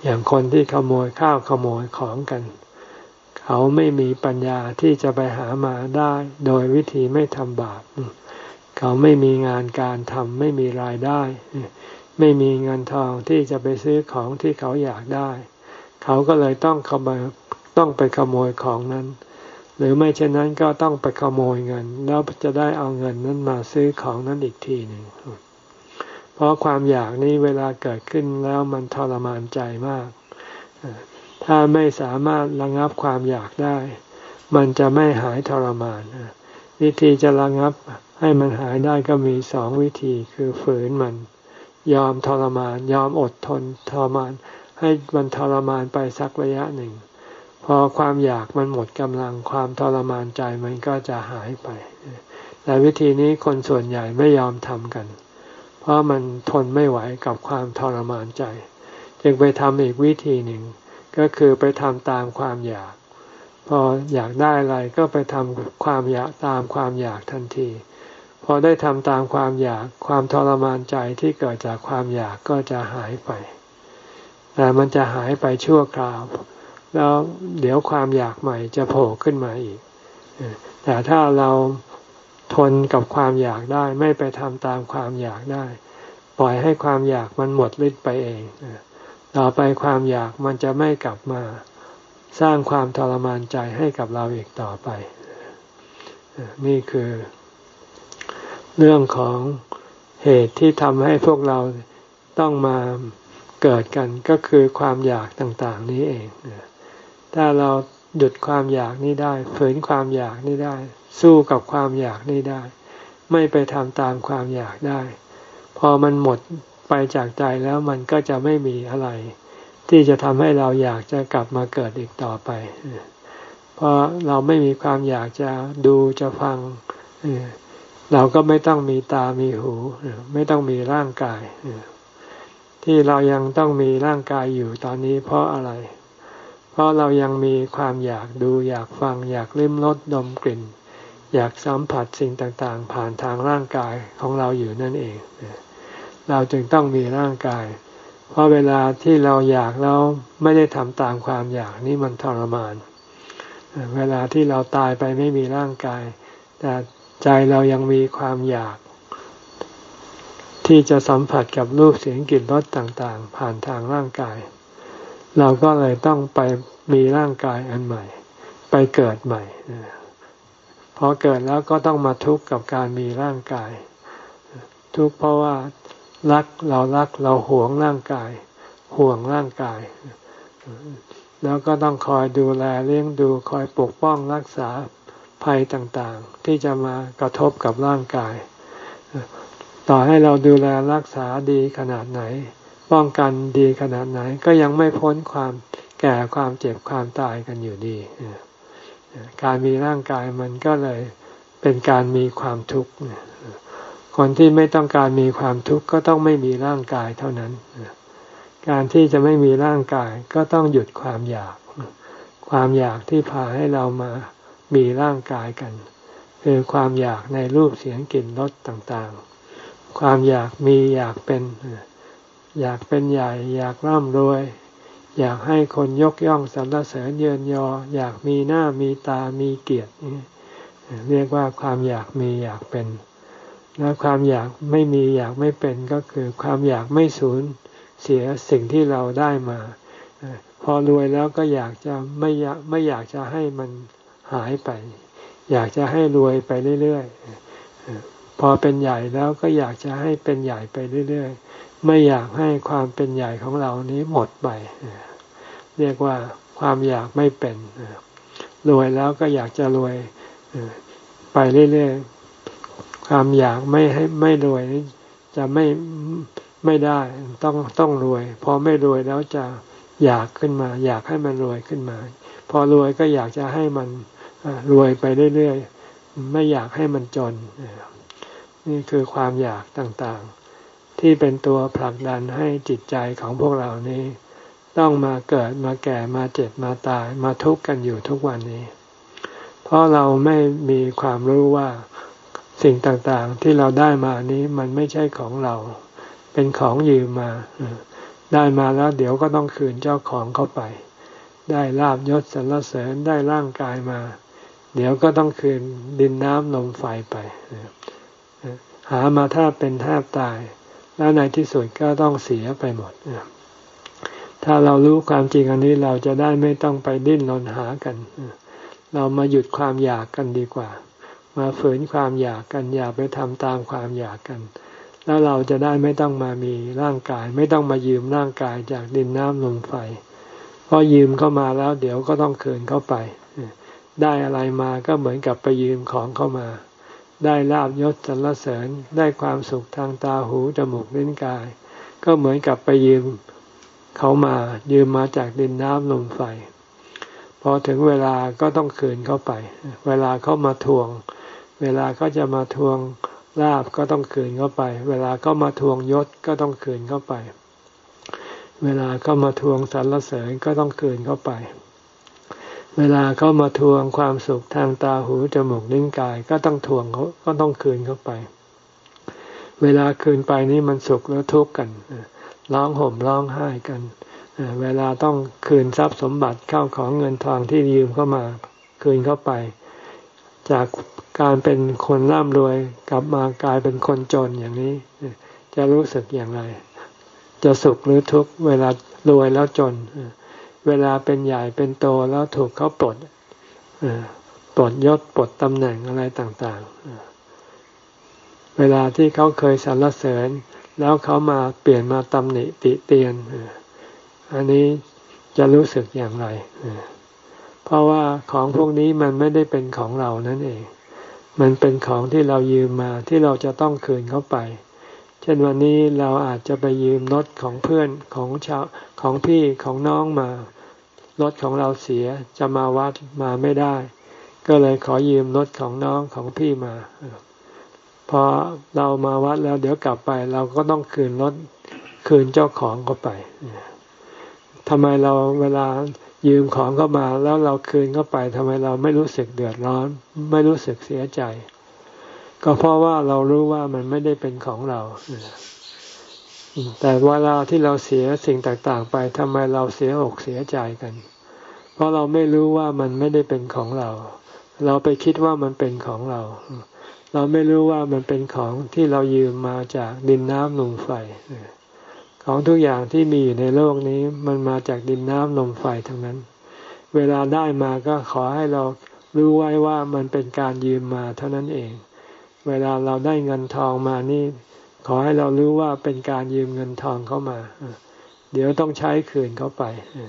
อย่างคนที่ขโมยข้าวขโมยของกันเขาไม่มีปัญญาที่จะไปหามาได้โดยวิธีไม่ทำบาปเขาไม่มีงานการทำไม่มีรายได้ไม่มีเงินทองที่จะไปซื้อของที่เขาอยากได้เขาก็เลยต้องขโมยต้องไปขโมยของนั้นหรือไม่เช่นนั้นก็ต้องไปขโมยเงินแล้วจะได้เอาเงินนั้นมาซื้อของนั้นอีกทีหนึ่งเพราะความอยากนี้เวลาเกิดขึ้นแล้วมันทรมานใจมากถ้าไม่สามารถระงับความอยากได้มันจะไม่หายทรมานวิธีจะระงับให้มันหายได้ก็มีสองวิธีคือฝืนมันยอมทรมานยอมอดทนทรมานให้มันทรมานไปสักระยะหนึ่งพอความอยากมันหมดกำลังความทรมานใจมันก็จะหายไปแต่วิธีนี้คนส่วนใหญ่ไม่ยอมทำกันเพราะมันทนไม่ไหวกับความทรมานใจจึงไปทำอีกวิธีหนึ่งก็คือไปทำตามความอยากพออยากได้อะไรก็ไปทำความอยากตามความอยากทันทีพอได้ทำตามความอยากความทรมานใจที่เกิดจากความอยากก็จะหายไปแต่มันจะหายไปชั่วคราวแล้วเดี๋ยวความอยากใหม่จะโผล่ขึ้นมาอีกแต่ถ้าเราทนกับความอยากได้ไม่ไปทำตามความอยากได้ปล่อยให้ความอยากมันหมดฤทธิ์ไปเองต่อไปความอยากมันจะไม่กลับมาสร้างความทรมานใจให้กับเราอีกต่อไปนี่คือเรื่องของเหตุที่ทำให้พวกเราต้องมาเกิดกันก็คือความอยากต่างๆนี้เองถ้าเราหยุดความอยากนี้ได้ฝืนความอยากนี้ได้สู้กับความอยากนี้ได้ไม่ไปทำตามความอยากได้พอมันหมดไปจากใจแล้วมันก็จะไม่มีอะไรที่จะทำให้เราอยากจะกลับมาเกิดอีกต่อไปเพราะเราไม่มีความอยากจะดูจะฟังเราก็ไม่ต้องมีตามีหูไม่ต้องมีร่างกายที่เรายังต้องมีร่างกายอยู่ตอนนี้เพราะอะไรเพราะเรายังมีความอยากดูอยากฟังอยากลิ้มรสดมกลิ่นอยากสัมผัสสิ่งต่างๆผ่านทางร่างกายของเราอยู่นั่นเองเราจึงต้องมีร่างกายเพราะเวลาที่เราอยากแล้วไม่ได้ทำตามความอยากนี่มันทรมานเวลาที่เราตายไปไม่มีร่างกายแต่ใจเรายังมีความอยากที่จะสัมผัสกับรูปเสียงกลิ่นรสต่างๆผ่านทางร่างกายเราก็เลยต้องไปมีร่างกายอันใหม่ไปเกิดใหม่พอเกิดแล้วก็ต้องมาทุกข์กับการมีร่างกายทุกข์เพราะว่ารักเรารักเราหวงร่างกายห่วงร่างกายแล้วก็ต้องคอยดูแลเลี้ยงดูคอยปกป้องรักษาภัยต่างๆที่จะมากระทบกับร่างกายต่อให้เราดูแลรักษาดีขนาดไหนป้องกันดีขนาดไหนก็ยังไม่พ้นความแก่ความเจ็บความตายกันอยู่ดีการมีร่างกายมันก็เลยเป็นการมีความทุกข์คนที่ไม่ต้องการมีความทุกข์ก็ต้องไม่มีร่างกายเท่านั้นการที่จะไม่มีร่างกายก็ต้องหยุดความอยากความอยากที่พาให้เรามามีร่างกายกันคือความอยากในรูปเสียงกลิ่นรสต่างๆความอยากมีอยากเป็นอยากเป็นใหญ่อยากร่ำรวยอยากให้คนยกย่องสรรเสริญเยินยออยากมีหน้ามีตามีเกียรติเรียกว่าความอยากมีอยากเป็นและความอยากไม่มีอยากไม่เป็นก็คือความอยากไม่สูญเสียสิ่งที่เราได้มาพอรวยแล้วก็อยากจะไม่อยากไม่อยากจะให้มันหายไปอยากจะให้รวยไปเรื่อยๆพอเป็นใหญ่แล้วก็อยากจะให้เป็นใหญ่ไปเรื่อยๆไม่อยากให้ความเป็นใหญ่ของเรานี้หมดไปเรียกว่าความอยากไม่เป็นรวยแล้วก็อยากจะรวยไปเรื่อยๆความอยากไม่ให้ไม่รวยจะไม่ไม่ได้ต้องต้องรวยพอไม่รวยแล้วจะอยากขึ้นมาอยากให้มันรวยขึ้นมาพอรวยก็อยากจะให้มันรวยไปเรื่อยๆไม่อยากให้มันจนนี่คือความอยากต่างๆที่เป็นตัวผลักดันให้จิตใจของพวกเรานี้ต้องมาเกิดมาแก่มาเจ็บมาตายมาทุกข์กันอยู่ทุกวันนี้เพราะเราไม่มีความรู้ว่าสิ่งต่างๆที่เราได้มานี้มันไม่ใช่ของเราเป็นของยืมมาได้มาแล้วเดี๋ยวก็ต้องคืนเจ้าของเข้าไปได้ลาภยศสรรเสริญได้ร่างกายมาเดี๋ยวก็ต้องคืนดินน้ำลมไฟไปหามาแทบเป็นแทบตายแล้วในที่สุดก็ต้องเสียไปหมดถ้าเรารู้ความจริงอันนี้เราจะได้ไม่ต้องไปดิ้นรนหากันเรามาหยุดความอยากกันดีกว่ามาฝืนความอยากกันอย่าไปทำตามความอยากกันแล้วเราจะได้ไม่ต้องมามีร่างกายไม่ต้องมายืมร่างกายจากดินน้ำลมไฟเพราะยืมเข้ามาแล้วเดี๋ยวก็ต้องคืนเข้าไปได้อะไรมาก็เหมือนกับไปยืมของเข้ามาได้ลาภยศสรรเสริญได้ความสุขทางตาหูจมูกลิ้นกายก็เหมือนกับไปยืมเขามายืมมาจากดินน้ำลมไฟพอถึงเวลาก็ต้องคืนเข้าไปเวลาเขามาทวงเวลาเขาจะมาทวงลาภก็ต้องคืนเข้าไปเวลาเขามาทวงยศก็ต้องคืนเข้าไปเวลาเขามาทวงสรรเสริญก็ต้องคืนเข้าไปเวลาเขามาทวงความสุขทางตาหูจมูกลิ้นกายก็ต้องทวงเขาก็ต้องคืนเข้าไปเวลาคืนไปนี่มันสุขหรือทุกข์กันร้องห่มร้องไห้กันเวลาต้องคืนทรัพย์สมบัติเข้าของเงินทองที่ยืมเข้ามาคืนเข้าไปจากการเป็นคนร่ำรวยกลับมากลายเป็นคนจนอย่างนี้จะรู้สึกอย่างไรจะสุขหรือทุกข์เวลารวยแล้วจนเวลาเป็นใหญ่เป็นโตแล้วถูกเขาปลดปลดยศปลดตำแหน่งอะไรต่างๆเวลาที่เขาเคยสรรเสริญแล้วเขามาเปลี่ยนมาตำหนิติเตียนอันนี้จะรู้สึกอย่างไรเพราะว่าของพวกนี้มันไม่ได้เป็นของเรานั่นเองมันเป็นของที่เรายืมมาที่เราจะต้องคืนเขาไปเช่นวันนี้เราอาจจะไปยืมรถของเพื่อนของชาวของพี่ของน้องมารถของเราเสียจะมาวัดมาไม่ได้ก็เลยขอยืมรถของน้องของพี่มาพอเรามาวัดแล้วเดี๋ยวกลับไปเราก็ต้องคืนรถคืนเจ้าของเขาไปทำไมเราเวลายืมของเข้ามาแล้วเราคืนเข้าไปทำไมเราไม่รู้สึกเดือดร้อนไม่รู้สึกเสียใจก็เพราะว่าเรารู้ว่ามันไม่ได้เป็นของเราแต่เวลาที่เราเสียสิ่งต่างๆไปทำไมเราเสียอกเสียใจกันเพราะเราไม่รู้ว่ามันไม่ได้เป็นของเราเราไปคิดว่ามันเป็นของเราเราไม่รู้ว่ามันเป็นของที่เรายืมมาจากดินน้ำลมไฟของทุกอย่างที่มีอยู่ในโลกนี้มันมาจากดินน้ำลมไฟทั้งนั้นเวลาได้มาก็ขอให้เรารู้ไว้ว่ามันเป็นการยืมมาเท่านั้นเองเวลาเราได้เงินทองมานี่ขอให้เรารู้ว่าเป็นการยืมเงินทองเข้ามาเดี๋ยวต้องใช้คืนเข้าไป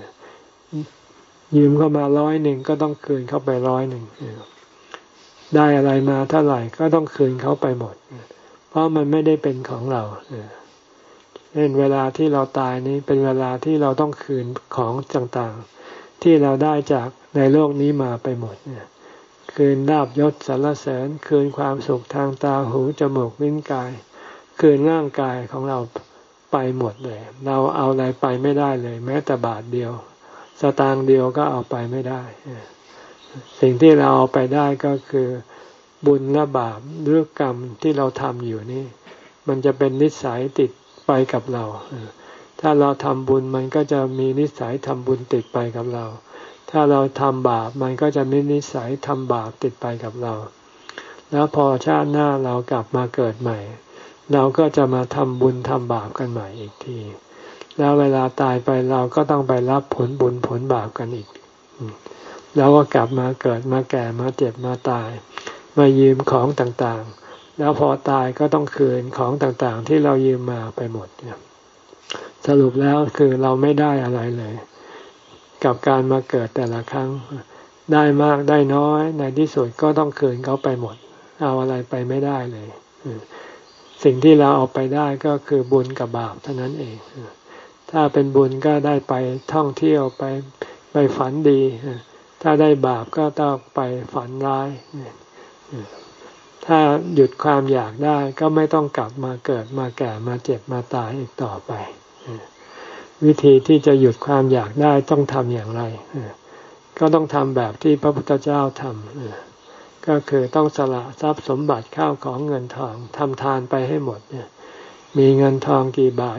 ยืมเข้ามาร้อยหนึ่งก็ต้องคืนเข้าไปร้อยหนึ่งได้อะไรมาเท่าไหร่ก็ต้องคืนเขาไปหมดเพราะมันไม่ได้เป็นของเราเช่นเวลาที่เราตายนี้เป็นเวลาที่เราต้องคืนของต่างๆที่เราได้จากในโลกนี้มาไปหมดคืนลาภยศสรรเสริญคืนความสุขทางตาหูจมูกลิ้นกายคืนร่างกายของเราไปหมดเลยเราเอาอะไรไปไม่ได้เลยแม้แต่บาทเดียวสตางค์เดียวก็เอาไปไม่ได้สิ่งที่เราเอาไปได้ก็คือบุญและบาปหรือกรรมที่เราทำอยู่นี่มันจะเป็นนิสัยติดไปกับเราถ้าเราทำบุญมันก็จะมีนิสัยทำบุญติดไปกับเราถ้าเราทำบาปมันก็จะมีนิสัยทำบาปติดไปกับเราแล้วพอชาติหน้าเรากลับมาเกิดใหม่เราก็จะมาทำบุญทำบาปกันใหม่อีกทีแล้วเวลาตายไปเราก็ต้องไปรับผลบุญผลบาปกันอีกแล้วก็กลับมาเกิดมาแก่มาเจ็บมาตายมายืมของต่างๆแล้วพอตายก็ต้องคืนของต่างๆที่เรายืมมาไปหมดสรุปแล้วคือเราไม่ได้อะไรเลยกับการมาเกิดแต่ละครั้งได้มากได้น้อยในที่สุดก็ต้องคืนเขาไปหมดเอาอะไรไปไม่ได้เลยสิ่งที่เราเอาไปได้ก็คือบุญกับบาปเท่านั้นเองถ้าเป็นบุญก็ได้ไปท่องเที่ยวไปไปฝันดีถ้าได้บาปก็ต้องไปฝันร้ายถ้าหยุดความอยากได้ก็ไม่ต้องกลับมาเกิดมาแก่มาเจ็บมาตายอีกต่อไปวิธีที่จะหยุดความอยากได้ต้องทำอย่างไรก็ต้องทำแบบที่พระพุทธเจ้าทำก็คือต้องสละทรัพย์สมบัติข้าวของเงินทองทำทานไปให้หมดมีเงินทองกี่บาท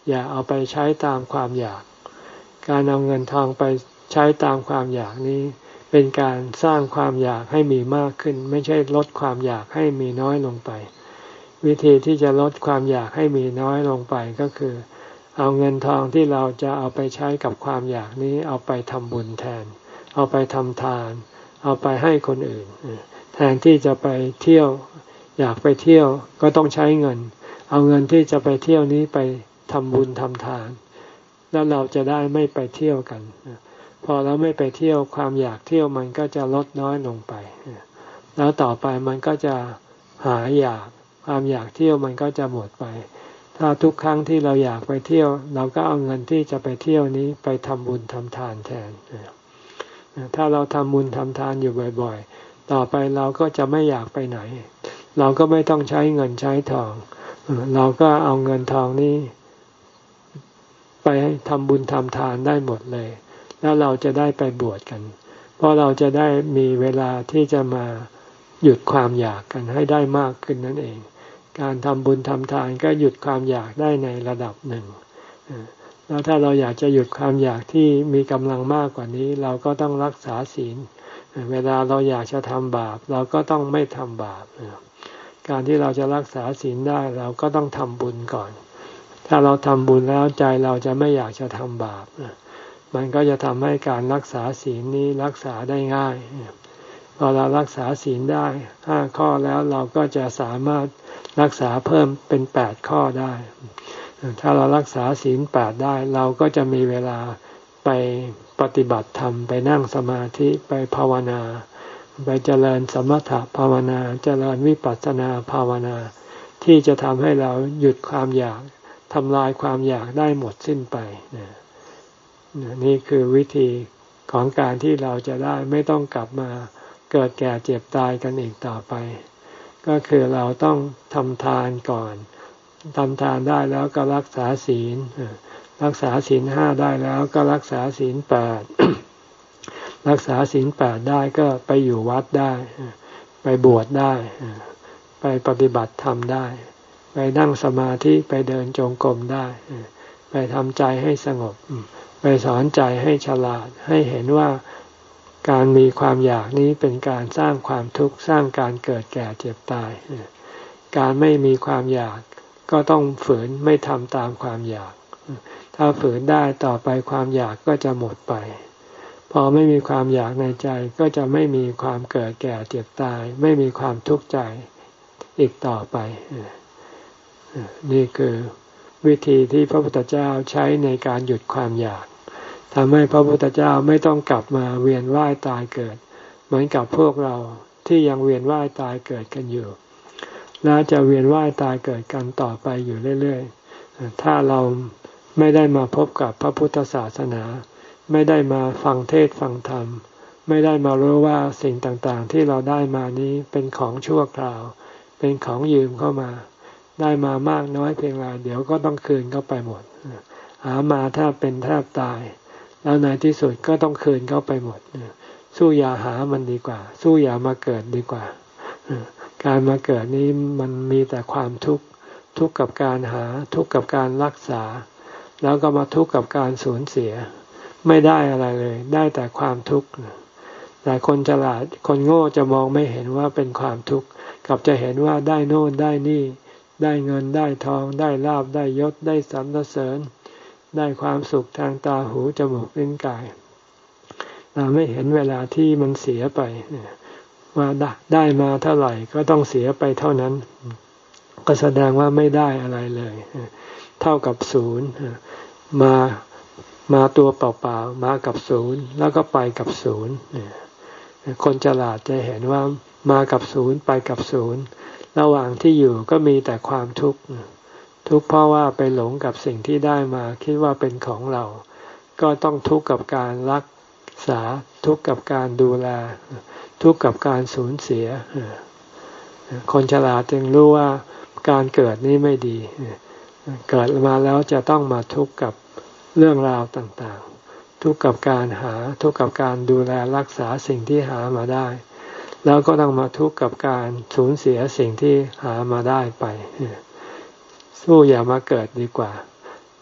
อย่าเอาไปใช้ตามความอยากการเอาเงินทองไปใช้ตามความอยากนี้เป็นการสร้างความอยากให้มีมากขึ้นไม่ใช่ลดความอยากให้มีน้อยลงไปวิธีที่จะลดความอยากให้มีน้อยลงไปก็คือเอาเงินทองที่เราจะเอาไปใช้กับความอยากนี้เอาไปทำบุญแทนเอาไปทำทานเอาไปให้คนอื่นแทนที่จะไปเที่ยวอยากไปเที่ยวก็ต้องใช้เงินเอาเงินที่จะไปเที่ยวนี้ไปทำบุญทำทานแล้วเราจะได้ไม่ไปเที่ยวกันพอเราไม่ไปเที่ยวความอยากเที่ยวมันก็จะลดน้อยลงไปแล้วต่อไปมันก็จะหายอยากความอยากเที่ยวมันก็จะหมดไปถ้าทุกครั้งที่เราอยากไปเที่ยวเราก็เอาเงินที่จะไปเที่ยวนี้ไปทำบุญทำทานแทนถ้าเราทำบุญทำทานอยู่บ่อยๆต่อไปเราก็จะไม่อยากไปไหนเราก็ไม่ต้องใช้เงินใช้ทองเราก็เอาเงินทองนี้ไปทำบุญทำทานได้หมดเลยแล้วเราจะได้ไปบวชกันเพราะเราจะได้มีเวลาที่จะมาหยุดความอยากกันให้ได้มากขึ้นนั่นเองการทำบุญทำทานก็หยุดความอยากได้ในระดับหนึ่งแล้วถ้าเราอยากจะหยุดความอยากที่มีกำลังมากกว่านี้เราก็ต้องรักษาศีลเวลาเราอยากจะทำบาปเราก็ต้องไม่ทำบาปการที่เราจะรักษาศีลได้เราก็ต้องทำบุญก่อนถ้าเราทำบุญแล้วใจเราจะไม่อยากจะทำบาปมันก็จะทำให้การรักษาศีลนี้รักษาได้ง่ายพอเรารักษาศีลได้ห้าข้อแล้วเราก็จะสามารถรักษาเพิ่มเป็นแปดข้อได้ถ้าเรารักษาศีลแปดได้เราก็จะมีเวลาไปปฏิบัติธรรมไปนั่งสมาธิไปภาวนาไปเจริญสมถะภาวนาเจริญวิปัสสนาภาวนาที่จะทำให้เราหยุดความอยากทำลายความอยากได้หมดสิ้นไปนี่คือวิธีของการที่เราจะได้ไม่ต้องกลับมาเกิดแก่เจ็บตายกันอีกต่อไปก็คือเราต้องทำทานก่อนทำทานได้แล้วก็รักษาศีลรักษาศีลห้าได้แล้วก็รักษาศีลแปด รักษาศีลแปดได้ก็ไปอยู่วัดได้ไปบวชได้ไปปฏิบัติธรรมได้ไปนั่งสมาธิไปเดินจงกรมได้ไปทำใจให้สงบไปสอนใจให้ฉลาดให้เห็นว่าการมีความอยากนี้เป็นการสร้างความทุกข์สร้างการเกิดแก่เจ็บตายการไม่มีความอยากก็ต้องฝืนไม่ทำตามความอยากถ้าฝืนได้ต่อไปความอยากก็จะหมดไปพอไม่มีความอยากในใจก็จะไม่มีความเกิดแก่เจ็บตายไม่มีความทุกข์ใจอีกต่อไปนี่คือวิธีที่พระพุทธเจ้าใช้ในการหยุดความอยากทำให้พระพุทธเจ้าไม่ต้องกลับมาเวียนว่ายตายเกิดเหมือนกับพวกเราที่ยังเวียนว่ายตายเกิดกันอยู่และจะเวียนว่ายตายเกิดกันต่อไปอยู่เรื่อยๆถ้าเราไม่ได้มาพบกับพระพุทธศาสนาไม่ได้มาฟังเทศน์ฟังธรรมไม่ได้มารู้ว่าสิ่งต่างๆที่เราได้มานี้เป็นของชั่วคราวเป็นของยืมเข้ามาได้มามากน้อยเพียงไรเดี๋ยวก็ต้องคืนเข้าไปหมดหามาแทบเป็นแทบตายแล้วในที่สุดก็ต้องคืนเข้าไปหมดสู้อย่าหามันดีกว่าสู้อย่ามาเกิดดีกว่าการมาเกิดนี้มันมีแต่ความทุกข์ทุกข์กับการหาทุกข์กับการรักษาแล้วก็มาทุกข์กับการสูญเสียไม่ได้อะไรเลยได้แต่ความทุกข์แต่คนฉลาดคนโง่จะมองไม่เห็นว่าเป็นความทุกข์กลับจะเห็นว่าได้โน่นได้นี่ได้เงินได้ทองได้ลาภได้ยศได้สรรเสริญได้ความสุขทางตาหูจมูกลิ้นกายเราไม่เห็นเวลาที่มันเสียไปว่าได้มาเท่าไหร่ก็ต้องเสียไปเท่านั้นก็แสดงว่าไม่ได้อะไรเลยเท่ากับศูนย์มามาตัวเปล่าๆมากับศูนย์แล้วก็ไปกับศูนย์คนฉลาดจะเห็นว่ามากับศูนย์ไปกับศูนย์ระหว่างที่อยู่ก็มีแต่ความทุกข์ทุกข์เพราะว่าไปหลงกับสิ่งที่ได้มาคิดว่าเป็นของเราก็ต้องทุกข์กับการรักษาทุกข์กับการดูแลทุกข์กับการสูญเสียคนฉลาดจึงรู้ว่าการเกิดนี้ไม่ดีเกิดมาแล้วจะต้องมาทุกข์กับเรื่องราวต่างๆทุกข์กับการหาทุกข์กับการดูแลรักษาสิ่งที่หามาได้แล้วก็ต้องมาทุกข์กับการสูญเสียสิ่งที่หามาได้ไปสู้อย่ามาเกิดดีกว่า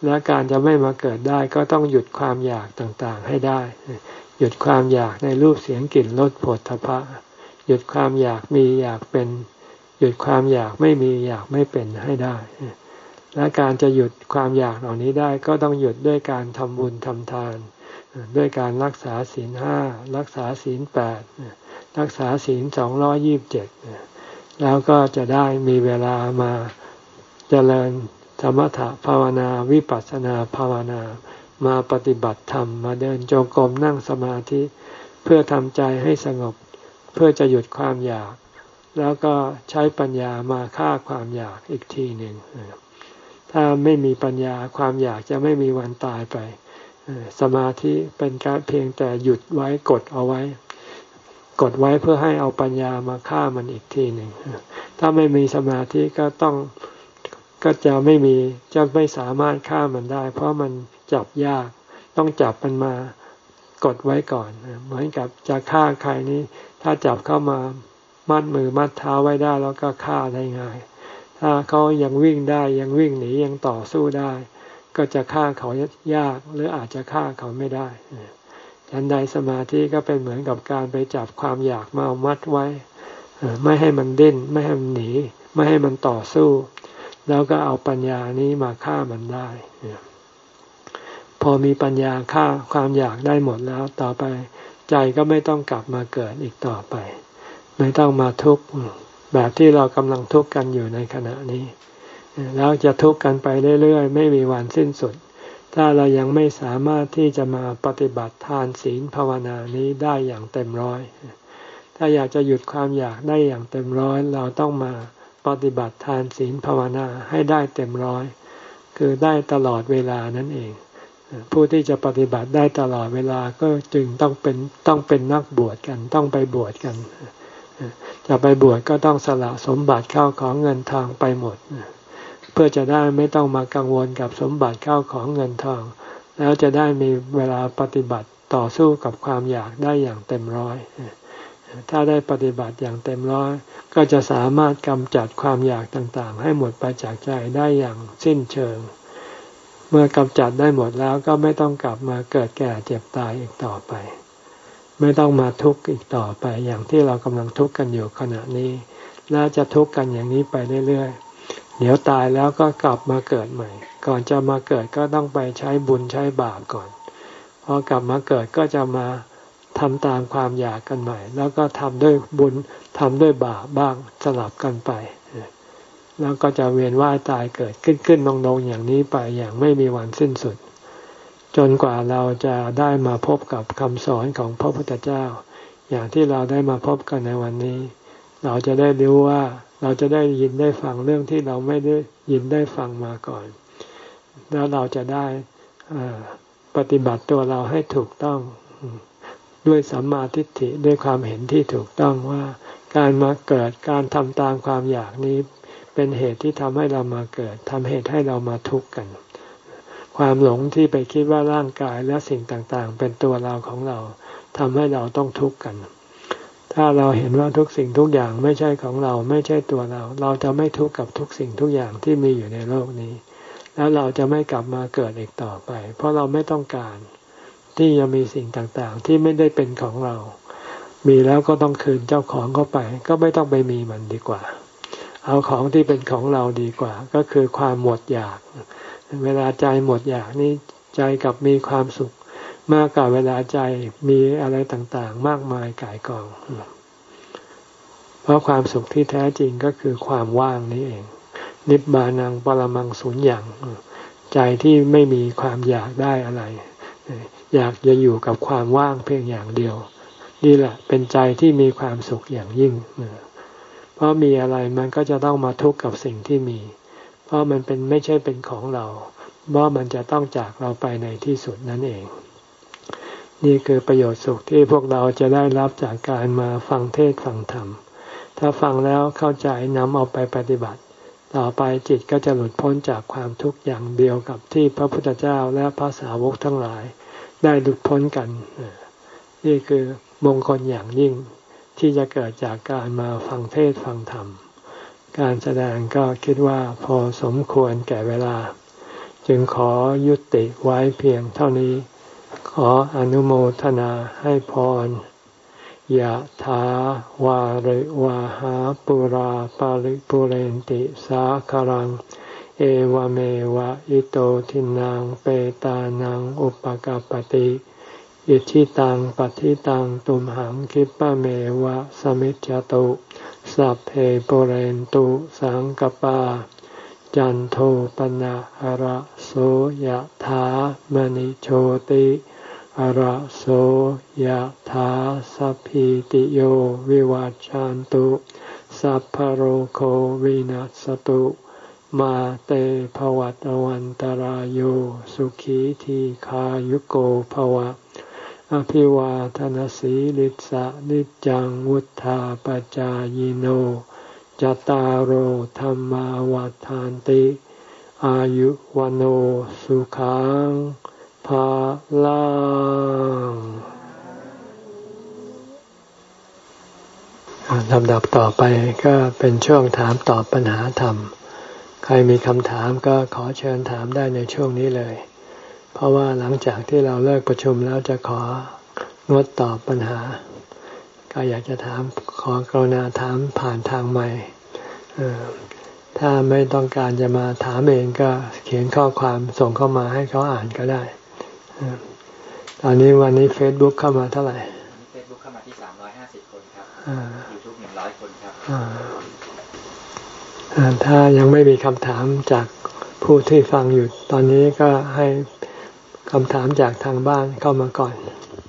และการจะไม่มาเกิดได้ก็ต้องหยุดความอยากต่างๆให้ได้หยุดความอยากในรูปเสียงกลิ่นรสโผฏฐัพพะหยุดความอยากมีอยากเป็นหยุดความอยากไม่มีอยากไม่เป็นให้ได้และการจะหยุดความอยากเหล่านี้ได้ก็ต้องหยุดด้วยการทำบุญทำทานด้วยการรักษาศีลห้ารักษาศีลแปดรักษาศีลสองร้อยยี่สิบเจ็ดแล้วก็จะได้มีเวลามาเจริญสมถะภาวนาวิปัสสนาภาวนามาปฏิบัติธรรมมาเดินจงกรมนั่งสมาธิเพื่อทำใจให้สงบเพื่อจะหยุดความอยากแล้วก็ใช้ปัญญามาฆ่าความอยากอีกทีหนึ่งถ้าไม่มีปัญญาความอยากจะไม่มีวันตายไปสมาธิเป็นการเพียงแต่หยุดไว้กดเอาไว้กดไว้เพื่อให้เอาปัญญามาฆ่ามันอีกทีหนึ่งถ้าไม่มีสมาธิก็ต้องก็จะไม่มีจะไม่สามารถฆ่ามันได้เพราะมันจับยากต้องจับมันมากดไว้ก่อนเหมือนกับจะฆ่าใครนี้ถ้าจับเข้ามามัดมือมัดเท้าไว้ได้แล้วก็ฆ่าได้ง่ายถ้าเขายังวิ่งได้ยังวิ่งหนียังต่อสู้ได้ก็จะฆ่าเขายากหรืออาจจะฆ่าเขาไม่ได้ฉันใดสมาธิก็เป็นเหมือนกับการไปจับความอยากมามัดไว้ไม่ให้มันดิ้นไม่ให้มันหนีไม่ให้มันต่อสู้แล้วก็เอาปัญญานี้มาฆ่ามันได้พอมีปัญญาฆ่าความอยากได้หมดแล้วต่อไปใจก็ไม่ต้องกลับมาเกิดอีกต่อไปไม่ต้องมาทุกข์แบบที่เรากำลังทุกข์กันอยู่ในขณะนี้แล้วจะทุกข์กันไปเรื่อยๆไม่มีวันสิ้นสุดถ้าเรายังไม่สามารถที่จะมาปฏิบัติทานศีลภาวนานี้ได้อย่างเต็มร้อยถ้าอยากจะหยุดความอยากได้อย่างเต็มร้อยเราต้องมาปฏิบัติทานศีลภาวนาให้ได้เต็มร้อยคือได้ตลอดเวลานั่นเองผู้ที่จะปฏิบัติได้ตลอดเวลาก็จึงต้องเป็นต้องเป็นนักบวชกันต้องไปบวชกันจะไปบวชก็ต้องสละสมบัติเข้าของเงินทองไปหมดเพื่อจะได้ไม่ต้องมากังวลกับสมบัติเข้าของเงินทองแล้วจะได้มีเวลาปฏิบัติต่อสู้กับความอยากได้อย่างเต็มร้อยถ้าได้ปฏิบัติอย่างเต็มร้อยก็จะสามารถกำจัดความอยากต่างๆให้หมดไปจากใจได้อย่างสิ้นเชิงเมื่อกำจัดได้หมดแล้วก็ไม่ต้องกลับมาเกิดแก่เจ็บตายอีกต่อไปไม่ต้องมาทุกข์อีกต่อไปอย่างที่เรากำลังทุกข์กันอยู่ขณะนี้และจะทุกข์กันอย่างนี้ไปเรื่อยๆเดี๋ยวตายแล้วก็กลับมาเกิดใหม่ก่อนจะมาเกิดก็ต้องไปใช้บุญใช้บาปก่อนพอกลับมาเกิดก็จะมาทำตามความอยากกันใหม่แล้วก็ทำด้วยบุญทำด้วยบาปบ้างสลับกันไปแล้วก็จะเวียนว่ายตายเกิดขึ้นขึ้นลงลงอย่างนี้ไปอย่างไม่มีวันสิ้นสุดจนกว่าเราจะได้มาพบกับคำสอนของพระพุทธเจ้าอย่างที่เราได้มาพบกันในวันนี้เราจะได้รู้ว่าเราจะได้ยินได้ฟังเรื่องที่เราไม่ได้ยินได้ฟังมาก่อนแล้วเราจะได้ปฏิบัติตัวเราให้ถูกต้องด้วยสัมมาทิฏฐิด้วยความเห็นที่ถูกต้องว่าการมาเกิดการทำตามความอยากนี้เป็นเหตุที่ทำให้เรามาเกิดทำเหตุให้เรามาทุกข์กันความหลงที่ไปคิดว่าร่างกายและสิ่งต่างๆเป็นตัวเราของเราทำให้เราต้องทุกข์กันถ้าเราเห็นว่าทุกสิ่งทุกอย่างไม่ใช่ของเราไม่ใช่ตัวเราเราจะไม่ทุกข์กับทุกสิ่งทุกอย่างที่มีอยู่ในโลกนี้แล้วเราจะไม่กลับมาเกิดอีกต่อไปเพราะเราไม่ต้องการที่จะมีสิ่งต่างๆที่ไม่ได้เป็นของเรามีแล้วก็ต้องคืนเจ้าของเข้าไปก็ไม่ต้องไปมีมันดีกว่าเอาของที่เป็นของเราดีกว่าก็คือความหมดอยากเวลาใจหมดอยากนี่ใจกับมีความสุขมากกว่าเวลาใจมีอะไรต่างๆมากมายก่ายกองเพราะความสุขที่แท้จริงก็คือความว่างนี่เองนิบบานังปรมังสุญญังใจที่ไม่มีความอยากได้อะไรอยากจะอยู่กับความว่างเพียงอย่างเดียวนี่แหละเป็นใจที่มีความสุขอย่างยิ่งเพราะมีอะไรมันก็จะต้องมาทุกข์กับสิ่งที่มีเพราะมันเป็นไม่ใช่เป็นของเราเพราะมันจะต้องจากเราไปในที่สุดนั่นเองนี่คือประโยชน์สุขที่พวกเราจะได้รับจากการมาฟังเทศน์ฟังธรรมถ้าฟังแล้วเข้าใจนำเอาไปปฏิบัติต่อไปจิตก็จะหลุดพ้นจากความทุกข์อย่างเดียวกับที่พระพุทธเจ้าและพระสาวกทั้งหลายได้หลุดพ้นกันนี่คือมงคลอย่างยิ่งที่จะเกิดจากการมาฟังเทศน์ฟังธรรมการแสดงก็คิดว่าพอสมควรแก่เวลาจึงขอยุติไว้เพียงเท่านี้ขออนุโมทนาให้พรยะถาวาริวาหาปุราปาริปุเรนติสาคารังเอวเมวะอิโตทินังเปตานังอุปกัปปติอิทิตังปฏิตังตุมหังคิปะเมวะสมิจจตุสัพเพปุเรนตุสังกปาจันโทปนะหระโสยถามณิโชติหระโสยถาสัพพิติโยวิวัจจันตุสัพพโรโควินัสตุมาเตภวัตวันตารโยสุขีทีขายุโกภวะอภิวาทนาสีลิสะนิจังวุธาปจายโนจตารโหธรรมวัฏฐานติอายุวันโอสุขังภาลังลำดับต่อไปก็เป็นช่วงถามตอบปัญหาธรรมใครมีคำถามก็ขอเชิญถามได้ในช่วงนี้เลยเพราะว่าหลังจากที่เราเลิกประชุมแล้วจะของดตอบปัญหาใครอยากจะถามขอกรุณาถามผ่านทางใหม่ถ้าไม่ต้องการจะมาถามเองก็เขียนข้อความส่งเข้ามาให้เขาอ่านก็ได้ตอนนี้วันนี้ Facebook เข้ามาเท่าไหร่ Facebook เข้ามาที่สามร้อยห้าสิบคนครับ YouTube หนึ่งร้อยคนครับถ้ายังไม่มีคำถามจากผู้ที่ฟังอยู่ตอนนี้ก็ให้คำถามจากทางบ้านเข้ามาก่อน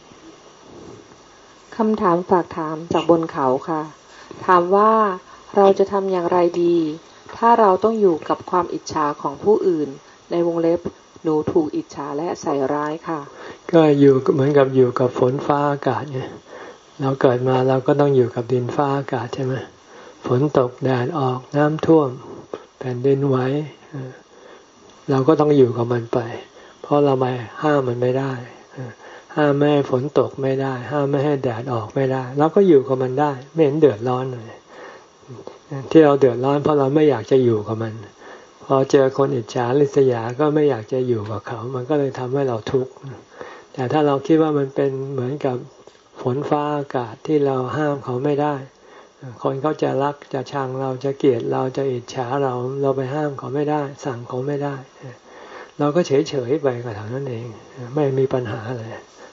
คำถามฝากถามจากบนเขาค่ะถามว่าเราจะทำอย่างไรดีถ้าเราต้องอยู่กับความอิจฉาของผู้อื่นในวงเล็บหนูถูกอิจฉาและใส่ร้ายค่ะก็อยู่เหมือนกับอยู่กับฝนฟ้าอากาศไงเราเกิดมาเราก็ต้องอยู่กับดินฟ้าอากาศใช่ไหมฝนตกแดดออกน้ำท่วมแผ่นดินไหวเราก็ต้องอยู่กับมันไปเพราะเราไม่ห้ามมันไม่ได้ห้ามไม่ให้ฝนตกไม่ได้ห้ามไม่ให้แดดออกไม่ได้เราก็อยู่กับมันได้ไม่เห็นเดือดร้อนเลยที่เราเดือดร้อนเพราะเราไม่อยากจะอยู่กับมันพอเจอคนอิจฉาริษยาก็ไม่อยากจะอยู่กับเขามันก็เลยทำให้เราทุกข์แต่ถ้าเราคิดว่ามันเป็นเหมือนกับฝนฟ้าอากาศที่เราห้ามเขาไม่ได้คนเขาจะรักจะชังเราจะเกลียดเราจะอิจฉาเราเราไปห้ามเขาไม่ได้สั่งเขาไม่ได้เราก็เฉยเฉยไปกับทางนั้นเองไม่มีปัญหาเลย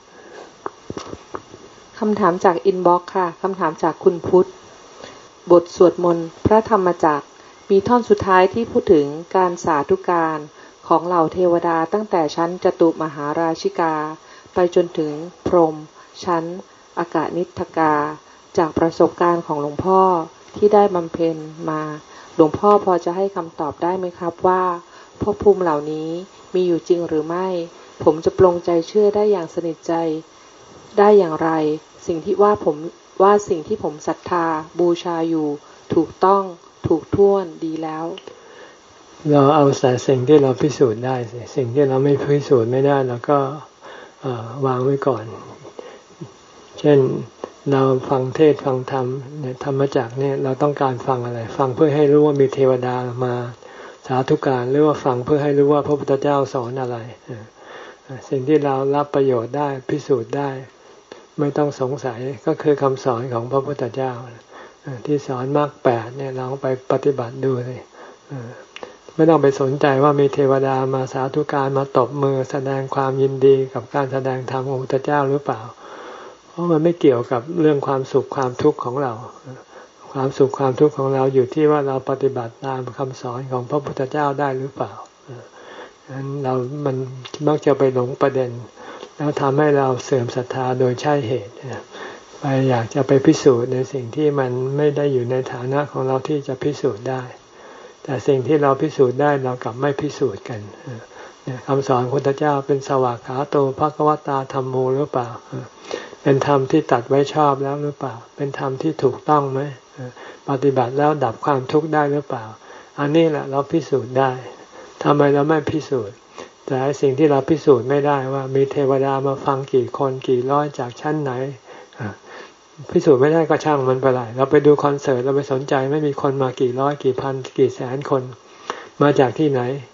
คำถามจากอินบ็อกซ์ค่ะคำถามจากคุณพุทธบทสวดมนต์พระธรรมจักรมีท่อนสุดท้ายที่พูดถึงการสาธุการของเหล่าเทวดาตั้งแต่ชั้นจตุมหาราชิกาไปจนถึงพรหมชั้นอากานิทกาจากประสบการณ์ของหลวงพ่อที่ได้บำเพ็ญมาหลวงพ่อพอจะให้คำตอบได้ไหมครับว่าภพภูมิเหล่านี้มีอยู่จริงหรือไม่ผมจะปลงใจเชื่อได้อย่างสนิทใจได้อย่างไรสิ่งที่ว่าผมว่าสิ่งที่ผมศรัทธาบูชาอยู่ถูกต้องถูกท่วนดีแล้วเราเอาแต่สิ่งที่เราพิสูจน์ได้สิสิ่งที่เราไม่พิสูจน์ไม่ได้เราก็วางไว้ก่อนเช่นเราฟังเทศฟังธรรมเนี่ยธรรมจักรเนี่ยเราต้องการฟังอะไรฟังเพื่อให้รู้ว่ามีเทวดามาสาธุการหรือว่าฟังเพื่อให้รู้ว่าพระพุทธเจ้าสอนอะไรสิ่งที่เรารับประโยชน์ได้พิสูจน์ได้ไม่ต้องสงสัยก็คือคำสอนของพระพุทธเจ้าที่สอนมรรคแปดเนี่ยเราไปปฏิบัติดูเลยไม่ต้องไปสนใจว่ามีเทวดามาสาธุการมาตบมือแสดงความยินดีกับการแสดงธรรมของพระพุทธเจ้าหรือเปล่าเพราะมันไม่เกี่ยวกับเรื่องความสุขความทุกข์ของเราความสุขความทุกข์ของเราอยู่ที่ว่าเราปฏิบัติตามคำสอนของพระพุทธเจ้าได้หรือเปล่างั้นเรามันมักจะไปหลงประเด็นแล้วทำให้เราเสื่อมศรัทธาโดยใช่เหตุไปอยากจะไปพิสูจน์ในสิ่งที่มันไม่ได้อยู่ในฐานะของเราที่จะพิสูจน์ได้แต่สิ่งที่เราพิสูจน์ได้เรากลับไม่พิสูจน์กันคำสอนของพระพุทธเจ้าเป็นสวากขาโตภควตาธัมโมหรือเปล่าเป็นธรรมที่ตัดไว้ชอบแล้วหรือเปล่าเป็นธรรมที่ถูกต้องไหมปฏิบัติแล้วดับความทุกข์ได้หรือเปล่าอันนี้แหละเราพิสูจน์ได้ทำไมเราไม่พิสูจน์แต่สิ่งที่เราพิสูจน์ไม่ได้ว่ามีเทวดามาฟังกี่คนกี่ร้อยจากชั้นไหนพิสูจน์ไม่ได้ก็ช่างมันไปเลยเราไปดูคอนเสิร์ตเราไปสนใจไม่มีคนมากี่ร้อยกี่พันกี่แสนคนมาจากที่ไหน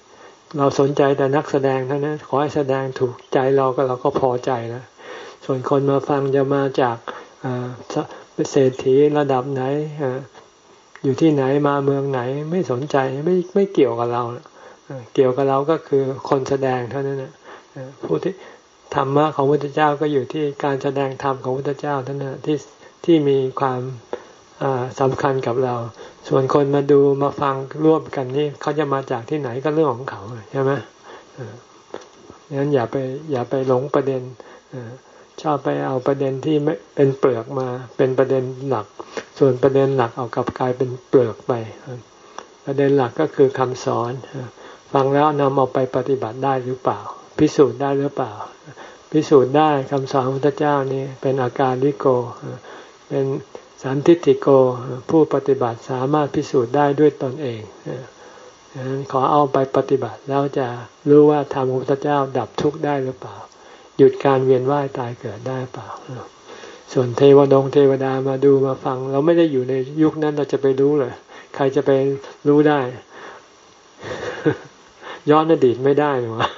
เราสนใจแต่นักแสดงเท่านั้นขอให้แสดงถูกใจเราก็เราก็พอใจแล้วส่วนคนมาฟังจะมาจากเศรษฐีระดับไหนอยู่ที่ไหนมาเมืองไหนไม่สนใจไม่ไม่เกี่ยวกับเราเกี่ยวกับเราก็คือคนแสดงเท่านั้นนะผู้ที่ธรรมะของพระพุทธเจ้าก็อยู่ที่การแสดงธรรมของพระพุทธเจ้าเท่านั้นที่ที่มีความสำคัญกับเราส่วนคนมาดูมาฟังร่วมกันนี่เขาจะมาจากที่ไหนก็เรื่องของเขาใช่ไหมงั้นอย่าไปอย่าไปหลงประเด็นชอบไปเอาประเด็นที่ไม่เป็นเปลือกมาเป็นประเด็นหลักส่วนประเด็นหลักเอากลับกลายเป็นเปลือกไปประเด็นหลักก็คือคำสอนฟังแล้วนำเอาไปปฏิบัติได้หรือเปล่าพิสูจน์ได้หรือเปล่าพิสูจน์ได้คำสอนของพระพุทธเจ้านี่เป็นอาการลิโกเป็นสันทิฏฐิโกผู้ปฏิบัติสามารถพิสูจน์ได้ด้วยตนเองขอเอาไปปฏิบัติแล้วจะรู้ว่าธรรมของพระพุทธเจ้าดับทุกข์ได้หรือเปล่าหยุดการเวียนว่ายตายเกิดได้เปล่าส่วนเทวดงเทวดามาดูมาฟังเราไม่ได้อยู่ในยุคนั้นเราจะไปรู้เลยใครจะไปรู้ได้ย้อนอดีตไม่ได้หรอ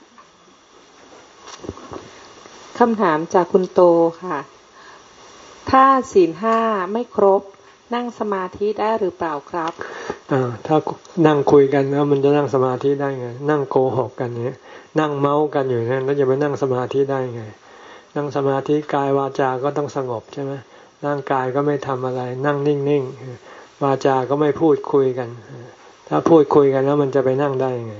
คำถามจากคุณโตค่ะถ้าศีลห้าไม่ครบนั่งสมาธิได้หรือเปล่าครับอ่าถ้านั่งคุยกันแล้วมันจะนั่งสมาธิได้ไงนั่งโกหกกันเนี้ยนั่งเมากันอยู่นั่นแล้วจะไปนั่งสมาธิได้ไงนั่งสมาธิกายวาจาก็ต้องสงบใช่ไหมร่างกายก็ไม่ทำอะไรนั่งนิ่งๆวาจาก็ไม่พูดคุยกันถ้าพูดคุยกันแล้วมันจะไปนั่งได้ไง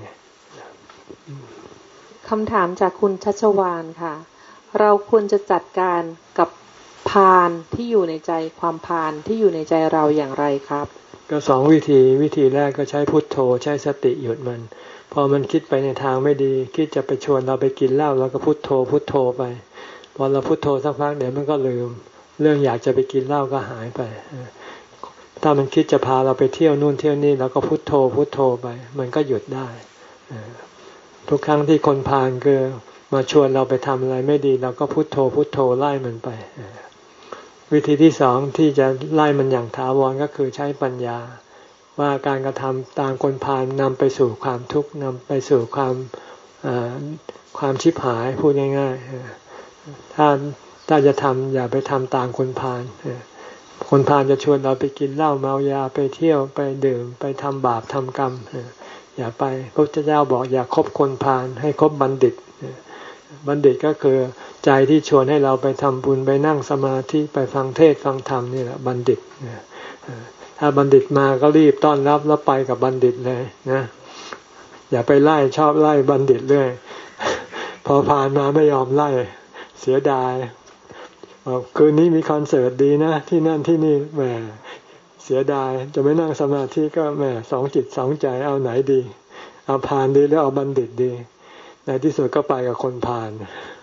คำถามจากคุณชัชวาลค่ะเราควรจะจัดการกับพานที่อยู่ในใจความพานที่อยู่ในใจเราอย่างไรครับก็สองวิธีวิธีแรกก็ใช้พุทโธใช้สติหยุดมันพอมันคิดไปในทางไม่ดีคิดจะไปชวนเราไปกินเหล้าเราก็พุทโธพุทโธไปพอเราพุทโธสักพักเดี๋ยวมันก็ลืมเรื่องอยากจะไปกินเหล้าก็หายไปถ้ามันคิดจะพาเราไปเที่ยวนู่นเที่ยวนี่เราก็พุทโธพุทโธไปมันก็หยุดได้ทุกครั้งที่คนพาลคือมาชวนเราไปทำอะไรไม่ดีเราก็พุทโธพุทโธไล่มันไปวิธีที่สองที่จะไล่มันอย่างถาวรก็คือใช้ปัญญาว่าการกระทำตามคนพาลนำไปสู่ความทุกข์นำไปสู่ความความชิบหายพูดง่ายๆถ้าถ้าจะทำอย่าไปทำตามคนพาลคนพาลจะชวนเราไปกินเหล้าเมายาไปเที่ยวไปดื่มไปทำบาปทำกรรมอย่าไปพระพุทธเจ้าบอกอย่าคบคนพาลให้คบบัณฑิตบัณฑิตก็คือใจที่ชวนให้เราไปทำบุญไปนั่งสมาธิไปฟังเทศฟังธรรมนี่แหละบัณฑิตถ้าบัณฑิตมาก็รีบต้อนรับแล้วไปกับบัณฑิตเลยนะอย่าไปไล่ชอบไล่บัณฑิตเลยพอผ่านมาไม่ยอมไล่เสียดายบอกคืนนี้มีคอนเสิร์ตดีนะที่นั่นที่นี่แหมเสียดายจะไม่นั่งสมาธิก็แหมสองจิตสองใจเอาไหนดีเอาผ่านดีหรือเอาบัณฑิตดีในที่สุดก็ไปกับคนผ่าน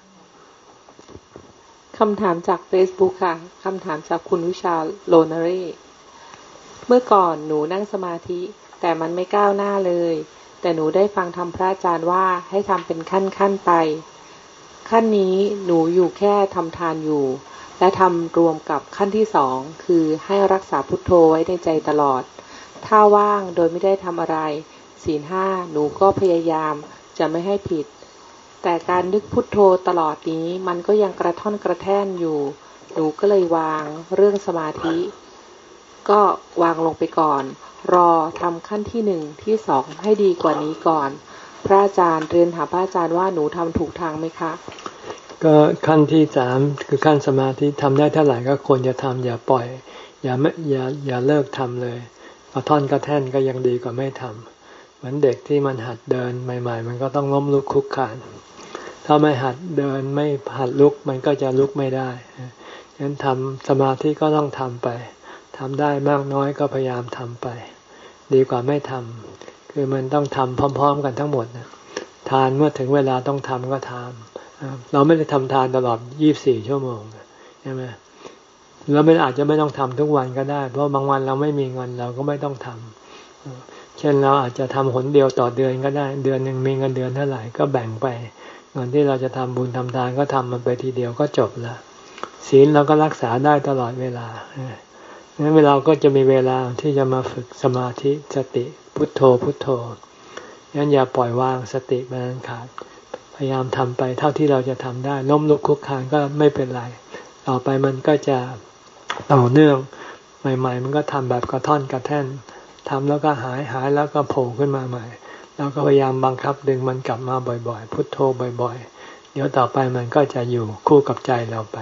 คำถามจาก Facebook ค่ะคำถามจากคุณวิชาโลนารีเมื่อก่อนหนูนั่งสมาธิแต่มันไม่ก้าวหน้าเลยแต่หนูได้ฟังธรรมพระอาจารย์ว่าให้ทำเป็นขั้นขั้นไปขั้นนี้หนูอยู่แค่ทำทานอยู่และทำรวมกับขั้นที่สองคือให้รักษาพุทโธไว้ในใจตลอดถ้าว่างโดยไม่ได้ทำอะไรศีลห้าหนูก็พยายามจะไม่ให้ผิดแต่การนึกพุทโธตลอดนี้มันก็ยังกระท่อนกระแท่นอยู่หนูก็เลยวางเรื่องสมาธิก็วางลงไปก่อนรอทำขั้นที่หนึ่งที่สองให้ดีกว่านี้ก่อนพระอาจารย์เรียนถามพระอาจารย์ว่าหนูทำถูกทางไหมคะก็ขั้นที่สามคือขั้นสมาธิทำได้เท่าไหร่ก็ควรจะทำอย่าปล่อยอย่าไม่อย่าอย่าเลิกทำเลยกระท่อนกระแท่นก็ยังดีกว่าไม่ทำเหมือนเด็กที่มันหัดเดินใหม่ๆมันก็ต้องล้มลุกคลุกคลานถ้าไม่หัดเดินไม่หัดลุกมันก็จะลุกไม่ได้ฉะนั้นทำสมาธิก็ต้องทำไปทำได้มากน้อยก็พยายามทำไปดีกว่าไม่ทำคือมันต้องทำพร้อมๆกันทั้งหมดนะทานเมื่อถึงเวลาต้องทำก็ทำเราไม่ได้ทำทานตลอดยี่สิบสี่ชั่วโมงใช่ไหมแล้วไม่อาจจะไม่ต้องทำทุกวันก็ได้เพราะบางวันเราไม่มีเงินเราก็ไม่ต้องทำเช่นเราอาจจะทำหนเดียวต่อเดือนก็ได้เดือนหนึ่งมีเงินเดือนเท่าไหร่ก็แบ่งไปเงินที่เราจะทำบุญทำทานก็ทำมันไปทีเดียวก็จบละศีลเราก็รักษาได้ตลอดเวลางั้นเราก็จะมีเวลาที่จะมาฝึกสมาธิสติพุทโธพุทโธงั้นอย่าปล่อยวางสติมันขาดพยายามทำไปเท่าที่เราจะทำได้ล้มลุกคลุกคลานก็ไม่เป็นไรต่อไปมันก็จะต่อเนื่องใหม่ๆมันก็ทำแบบกระท่อนกระแท่นทำแล้วก็หายหายแล้วก็โผล่ขึ้นมาใหม่แล้วก็พยายามบังคับดึงมันกลับมาบ่อยๆพุทโธบ่อยๆเดี๋ยวต่อไปมันก็จะอยู่คู่กับใจเราไป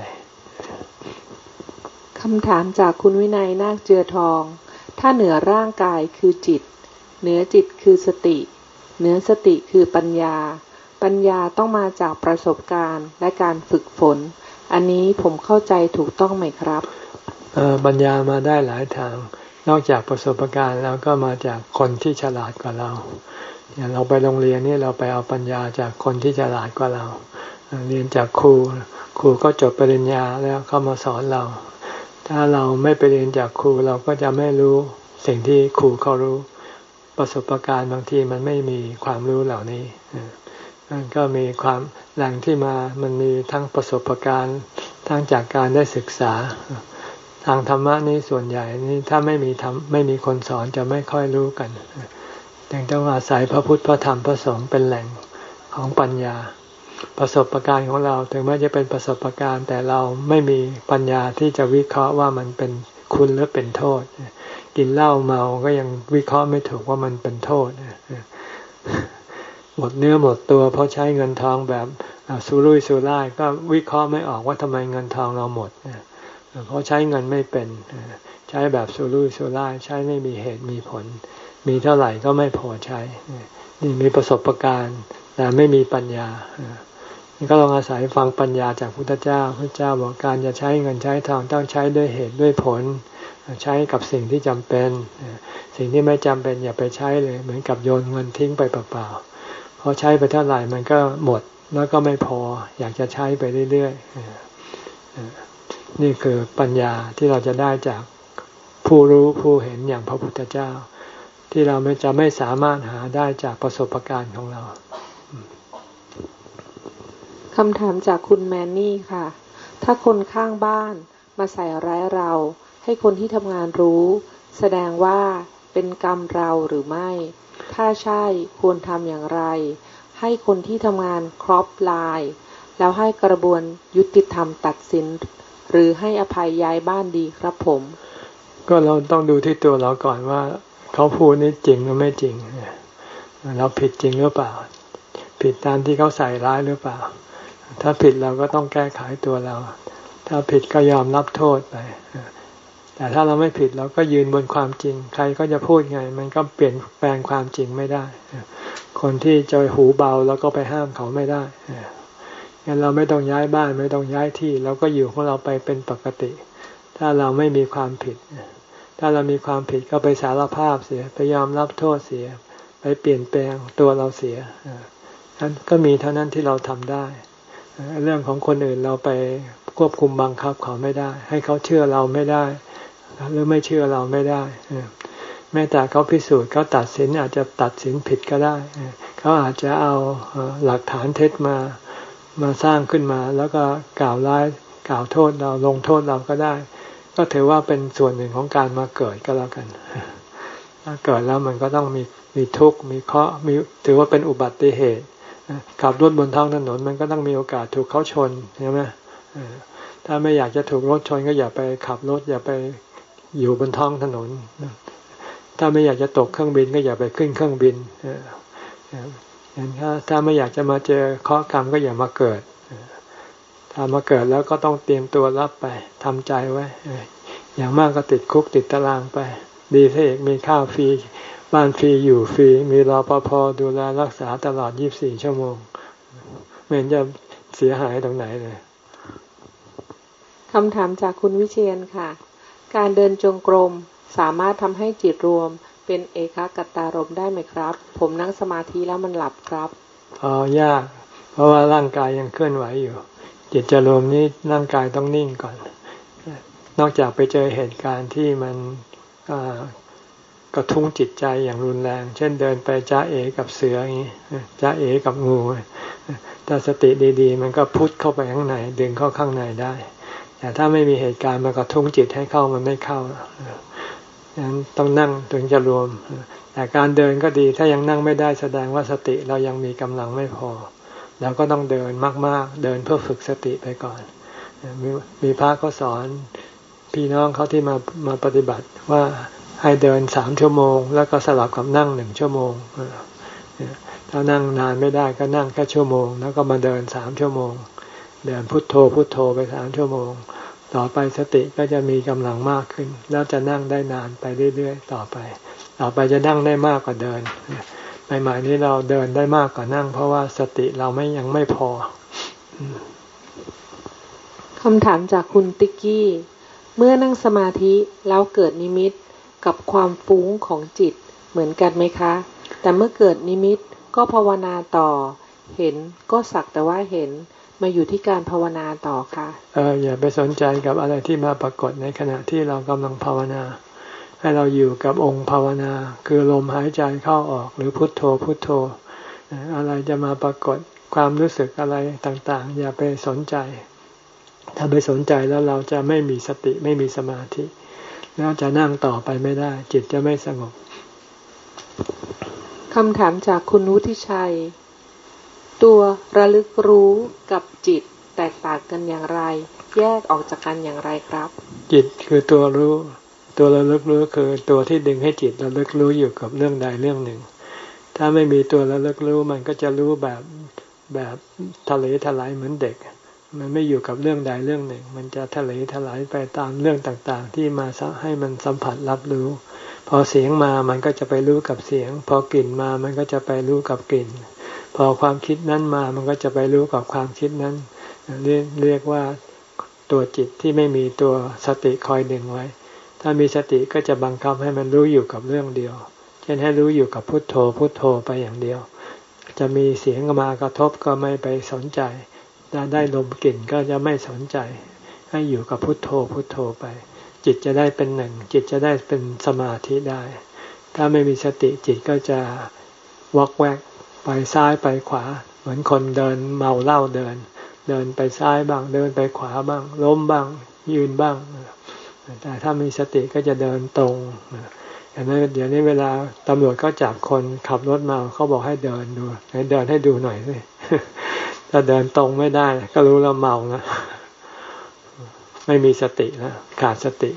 คำถามจากคุณวินัยนาคเจือทองถ้าเหนือร่างกายคือจิตเหนือจิตคือสติเหนือสติคือปัญญาปัญญาต้องมาจากประสบการณ์และการฝึกฝนอันนี้ผมเข้าใจถูกต้องไหมครับปัญญามาได้หลายทางนอกจากประสบการณ์แล้วก็มาจากคนที่ฉลาดกว่าเราอย่างเราไปโรงเรียนนี่เราไปเอาปัญญาจากคนที่ฉลาดกว่าเราเรียนจากครูครูก็จบปริญญาแล้วเข้ามาสอนเราถ้าเราไม่ไปเรียนจากครูเราก็จะไม่รู้สิ่งที่ครูเขารู้ประสบการณ์บางทีมันไม่มีความรู้เหล่านี้มันก็มีความแหล่งที่มามันมีทั้งประสบการณ์ทั้งจากการได้ศึกษาทางธรรมะนี้ส่วนใหญ่นี่ถ้าไม่มีธรรมไม่มีคนสอนจะไม่ค่อยรู้กันจึงต้องอาศัยพระพุทธพระธรรมพระสงฆ์เป็นแหล่งของปัญญาประสบการณ์ของเราถึงแม้จะเป็นประสบการณ์แต่เราไม่มีปัญญาที่จะวิเคราะห์ว่ามันเป็นคุณหรือเป็นโทษกินเหล้าเมาก็ยังวิเคราะห์ไม่ถูกว่ามันเป็นโทษหมดเนื้อหมดตัวเพราะใช้เงินทองแบบสุรุ่ยสุร่ายก็วิเคราะห์ไม่ออกว่าทำไมเงินทองเราหมดเพราะใช้เงินไม่เป็นใช้แบบสุรุ่ยสุร่ายใช้ไม่มีเหตุมีผลมีเท่าไหร่ก็ไม่พอใช้นี่มีประสบการณ์แต่ไม่มีปัญญานี่ก็ลองอาศัยฟังปัญญาจากพุทธเจ้าพุทธเจ้าบอกการจะใช้เงินใช้ทองต้องใช้ด้วยเหตุด้วยผลใช้กับสิ่งที่จำเป็นสิ่งที่ไม่จำเป็นอย่าไปใช้เลยเหมือนกับโยนเงินทิ้งไปเปล่าๆพอใช้ไปเท่าไหร่มันก็หมดแล้วก็ไม่พออยากจะใช้ไปเรื่อยๆนี่คือปัญญาที่เราจะได้จากผู้รู้ผู้เห็นอย่างพระพุทธเจ้าที่เราไม่จะไม่สามารถหาได้จากประสบการณ์ของเราคำถามจากคุณแมนนี่ค่ะถ้าคนข้างบ้านมาใส่ร้ายเราให้คนที่ทำงานรู้แสดงว่าเป็นกรรมเราหรือไม่ถ้าใช่ควรทำอย่างไรให้คนที่ทำงานครอบไลน์แล้วให้กระบวนยุติธรรมตัดสินหรือให้อภัยย้ายบ้านดีครับผมก็เราต้องดูที่ตัวเราก่อนว่าเขาพูดนี่จริงหรือไม่จริงเราผิดจริงหรือเปล่าผิดตามที่เขาใส่ร้ายหรือเปล่าถ้าผิดเราก็ต้องแก้ไขตัวเราถ้าผิดก็ยอมรับโทษไปแต่ถ้าเราไม่ผิดเราก็ยืนบนความจริงใครก็จะพูดไงมันก็เปลี่ยนแปลงความจริงไม่ได้คนที่จะหูเบาแล้วก็ไปห้ามเขาไม่ได้งั้นเราไม่ต้องย้ายบ้านไม่ต้องย้ายที่เราก็อยู่ของเราไปเป็นปกติถ้าเราไม่มีความผิดถ้าเรามีความผิดก็ไปสารภาพเสียไปยอมรับโทษเสียไปเปลี่ยนแปลงตัวเราเสียนั้นก็มีเท่านั้นที่เราทำได้เรื่องของคนอื่นเราไปควบคุมบังคับเขาไม่ได้ให้เขาเชื่อเราไม่ได้หรือไม่เชื่อเราไม่ได้แม้แต่เขาพิสูจน์เขาตัดสินอาจจะตัดสินผิดก็ได้เขาอาจจะเอาหลักฐานเท็จมามาสร้างขึ้นมาแล้วก็กล่าวร้ายกล่าวโทษเราลงโทษเราก็ได้ก็ถือว่าเป็นส่วนหนึ่งของการมาเกิดก็แล้วกันถ้าเกิดแล้วมันก็ต้องมีมีทุกข์มีเคราะห์มีถือว่าเป็นอุบัติเหตุขับรถบนท้องถนนมันก็ต้องมีโอกาสถูกเขาชนใช่ไหมถ้าไม่อยากจะถูกรถชนก็อย่าไปขับรถอย่าไปอยู่บนท้องถนนถ้าไม่อยากจะตกเครื่องบินก็อย่าไปขึ้นเครื่องบินถ้าถ้าไม่อยากจะมาเจอเคราะห์กรรมก็อย่ามาเกิดถ้ามาเกิดแล้วก็ต้องเตรียมตัวรับไปทำใจไว้อย่างมากก็ติดคุกติดตารางไปดีถ้าเอกมีข้าวฟรีบ้านฟรีอยู่ฟรีมีรปภ.ดูแลรักษาตลอดยี่สิบสี่ชั่วโมงไม่เห็นจะเสียหายตรงไหนเลยคำถามจากคุณวิเชียนค่ะการเดินจงกรมสามารถทำให้จิตรวมเป็นเอกคตารมณ์ได้ไหมครับผมนั่งสมาธิแล้วมันหลับครับอ๋อยากเพราะว่าร่างกายยังเคลื่อนไหวอยู่จิตจะรวมนี้ร่างกายต้องนิ่งก่อนนอกจากไปเจอเหตุการณ์ที่มันกระทุ้งจิตใจอย่างรุนแรงเช่นเดินไปจ้าเอกับเสืออย่างนี้จ้าเอกับงูถ้าสติดีๆมันก็พุทเข้าไปข้างในดึงเข้าข้างในได้แต่ถ้าไม่มีเหตุการณ์มากระทุ้งจิตให้เข้ามันไม่เข้าดังนั้นต้องนั่งถึงจะรวมแต่การเดินก็ดีถ้ายังนั่งไม่ได้แสดงว่าสติเรายังมีกำลังไม่พอเราก็ต้องเดินมากๆเดินเพื่อฝึกสติไปก่อนมีมีพระก็สอนพี่น้องเขาที่มามาปฏิบัติว่าให้เดินสามชั่วโมงแล้วก็สลับกับนั่งหนึ่งชั่วโมงถ้านั่งนานไม่ได้ก็นั่งแค่ชั่วโมงแล้วก็มาเดินสามชั่วโมงเดินพุทโธพุทโธไปสามชั่วโมงต่อไปสติก็จะมีกำลังมากขึ้นแล้วจะนั่งได้นานไปเรื่อยๆต่อไปต่อไปจะนั่งได้มากกว่าเดินใหม่ๆนี้เราเดินได้มากกว่านั่งเพราะว่าสติเราไม่ยังไม่พอคำถามจากคุณติ๊กกี้เมื่อนั่งสมาธิแล้วเกิดนิมิตกับความฟุ้งของจิตเหมือนกันไหมคะแต่เมื่อเกิดนิมิตก็ภาวนาต่อเห็นก็สักแต่ว่าเห็นมาอยู่ที่การภาวนาต่อค่ะเอออย่าไปสนใจกับอะไรที่มาปรากฏในขณะที่เรากำลังภาวนาให้เราอยู่กับองค์ภาวนาคือลมหายใจเข้าออกหรือพุทโธพุทโธอะไรจะมาปรากฏความรู้สึกอะไรต่างๆอย่าไปสนใจถ้าไปสนใจแล้วเราจะไม่มีสติไม่มีสมาธิแล้วจะนั่งต่อไปไม่ได้จิตจะไม่สงบคำถามจากคุณวุฒิชัยตัวระลึกรู้กับจิตแตกต่างกันอย่างไรแยกออกจากกันอย่างไรครับจิตคือตัวรู้ตัวระลึกรู้คือตัวที่ดึงให้จิตระลึกรู้อยู่กับเรื่องใดเรื่องหนึ่งถ้าไม่มีตัวระลึกรู้มันก็จะรู้แบบแบบทะเลทลายเหมือนเด็กมันไม่อยู่กับเรื่องใดเรื่องหนึ่งมันจะทะเลทลายไปตามเรื่องต่างๆที่มาให้มันสัมผัสรับรู้พอเสียงมามันก็จะไปรู้กับเสียงพอกลิ่นมามันก็จะไปรู้กับกลิ่นพอความคิดนั้นมามันก็จะไปรู้กับความคิดนั้นเรียกเรียกว่าตัวจิตที่ไม่มีตัวสติคอยดึงไว้ถ้ามีสติก็จะบังคับให้มันรู้อยู่กับเรื่องเดียวเช่นให้รู้อยู่กับพุทโธพุทโธไปอย่างเดียวจะมีเสียงมากระทบก็ไม่ไปสนใจถ้าได้ลมกลิ่นก็จะไม่สนใจให้อยู่กับพุทโธพุทโธไปจิตจะได้เป็นหนึ่งจิตจะได้เป็นสมาธิได้ถ้าไม่มีสติจิตก็จะวอกแวกไปซ้ายไปขวาเหมือนคนเดินเมาเหล้าเดินเดินไปซ้ายบ้างเดินไปขวาบ้างล้มบ้างยืนบ้างแต่ถ้ามีสติก็จะเดินตรงอย่างนั้นเดี๋ยวนี้เวลาตำรวจก็จับคนขับรถเมาเขาบอกให้เดินดูให้เดินให้ดูหน่อยสิถ้าเดินตรงไม่ได้ก็รู้แล้วเมานะไม่มีสตินะขาดสติ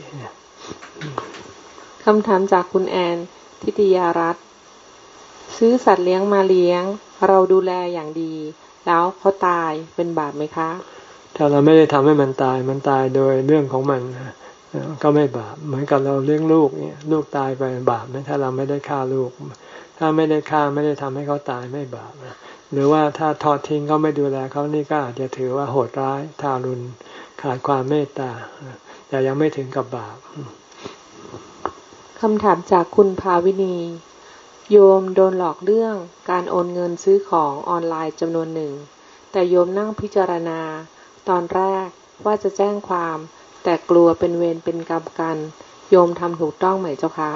คำถามจากคุณแอนทิติยารัตน์ซื้อสัตว์เลี้ยงมาเลี้ยงเราดูแลอย่างดีแล้วเขาตายเป็นบาปไหมคะถ้าเราไม่ได้ทำให้มันตายมันตายโดยเรื่องของมันก็ไม่บาปเหมือนกับเราเลี้ยงลูกเนี่ยลูกตายไปบาปไหมถ้าเราไม่ได้ฆ่าลูกถ้าไม่ได้ฆ่าไม่ได้ทำให้เขาตายไม่บาปหรือว่าถ้าทอดทิ้งเขาไม่ดูแลเขานี่ก็อาจจะถือว่าโหดร้ายทารุณขาดความเมตตาแต่ยังไม่ถึงกับบาปคำถามจากคุณภาวินีโยมโดนหลอกเรื่องการโอนเงินซื้อของออนไลน์จำนวนหนึ่งแต่โยมนั่งพิจารณาตอนแรกว่าจะแจ้งความแต่กลัวเป็นเวรเป็นกรรมกันโยมทำถูกต้องไหมเจ้าคะ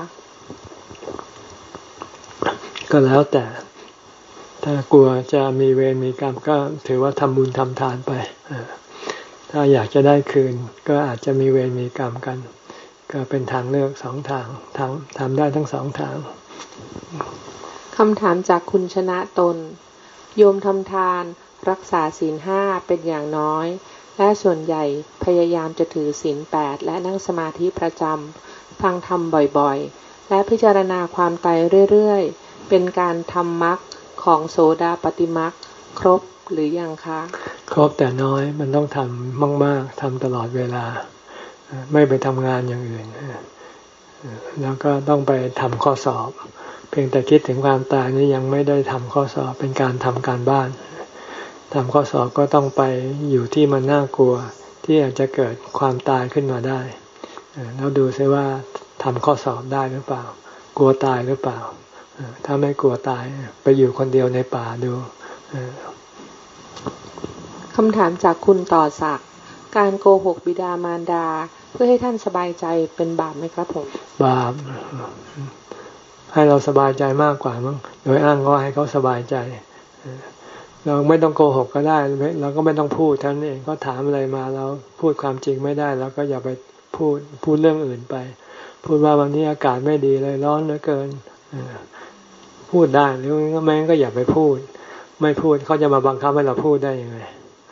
ก็แล้วแต่ถ้ากลัวจะมีเวรมีกรรมก็ถือว่าทำบุญทำทานไปถ้าอยากจะได้คืนก็อาจจะมีเวรมีกรรมกันก็เป็นทางเลือกสองทางทางทำได้ทั้งสองทางคำถามจากคุณชนะตนโยมทำทานรักษาศีลห้าเป็นอย่างน้อยและส่วนใหญ่พยายามจะถือศีลแปดและนั่งสมาธิประจำฟังธรรมบ่อยๆและพิจารณาความตายเรื่อยๆเป็นการทำมรรคของโสดาปัตติมรรคครบหรือยังคะครบแต่น้อยมันต้องทำมากๆทำตลอดเวลาไม่ไปทำงานอย่างอื่นแล้วก็ต้องไปทำข้อสอบเพียงแต่คิดถึงความตายนี่ยังไม่ได้ทำข้อสอบเป็นการทำการบ้านทำข้อสอบก็ต้องไปอยู่ที่มันน่ากลัวที่อาจจะเกิดความตายขึ้นมาได้แล้วดูซิว่าทำข้อสอบได้หรือเปล่ากลัวตายหรือเปล่าถ้าไม่กลัวตายไปอยู่คนเดียวในป่าดูคำถามจากคุณต่อศักดิ์การโกหกบิดามารดาเพื่อให้ท่านสบายใจเป็นบาปไหมครับผมบาปให้เราสบายใจมากกว่ามั้งโดยอ้างว่าให้เขาสบายใจเราไม่ต้องโกหกก็ได้เราก็ไม่ต้องพูดท่านเองก็ถามอะไรมาเราพูดความจริงไม่ได้เราก็อย่าไปพูดพูดเรื่องอื่นไปพูดว่าวันนี้อากาศไม่ดีเลยร้อนเหลือเกินพูดได้หรือไม่งั้นก็อย่าไปพูดไม่พูดเขาจะมาบังคับให้เราพูดได้ยังไง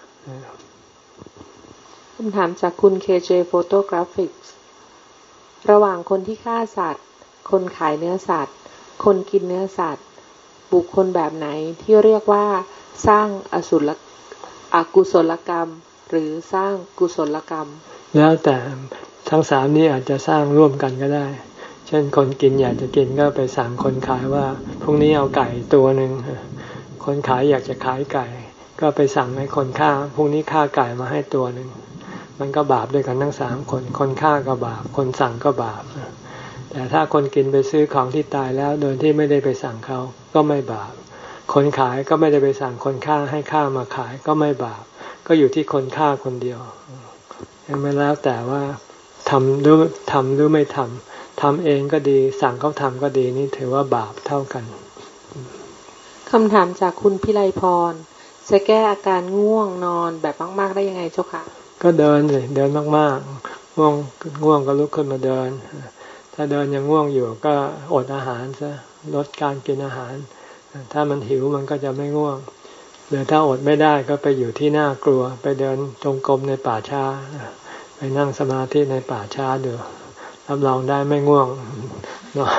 คำถามจากคุณ เค เจ Photographics ระหว่างคนที่ฆ่าสัตว์คนขายเนื้อสัตว์คนกินเนื้อสัตว์บุคคลแบบไหนที่เรียกว่าสร้างอสุรอกุศลกรรมหรือสร้างกุศลกรรมแล้วแต่ทั้งสามนี้อาจจะสร้างร่วมกันก็ได้เช่นคนกินอยากจะกินก็ไปสั่งคนขายว่าพรุ่งนี้เอาไก่ตัวหนึ่งคนขายอยากจะขายไก่ก็ไปสั่งให้คนฆ่าพรุ่งนี้ฆ่าไก่มาให้ตัวหนึ่งมันก็บาปด้วยกันทั้งสามคนคนฆ่าก็บาปคนสั่งก็บาปแต่ถ้าคนกินไปซื้อของที่ตายแล้วโดยที่ไม่ได้ไปสั่งเขาก็ไม่บาปคนขายก็ไม่ได้ไปสั่งคนฆ่าให้ฆ่ามาขายก็ไม่บาปก็อยู่ที่คนฆ่าคนเดียวไม่แล้วแต่ว่าทำหรือทำหรือไม่ทำทำเองก็ดีสั่งเขาทำก็ดีนี่ถือว่าบาปเท่ากันคำถามจากคุณพิไลพรจะแก้อาการง่วงนอนแบบมากๆได้ยังไงเจ้าค่ะก็เดินเลยเดินมากๆง่วงง่วงก็ลุกขึ้นมาเดินถ้าเดินยังง่วงอยู่ก็อดอาหารซะลดการกินอาหารถ้ามันหิวมันก็จะไม่ง่วงหรือถ้าอดไม่ได้ก็ไปอยู่ที่น่ากลัวไปเดินจงกรมในป่าช้าไปนั่งสมาธิในป่าช้าดูรับรองได้ไม่ง่วงเนาะ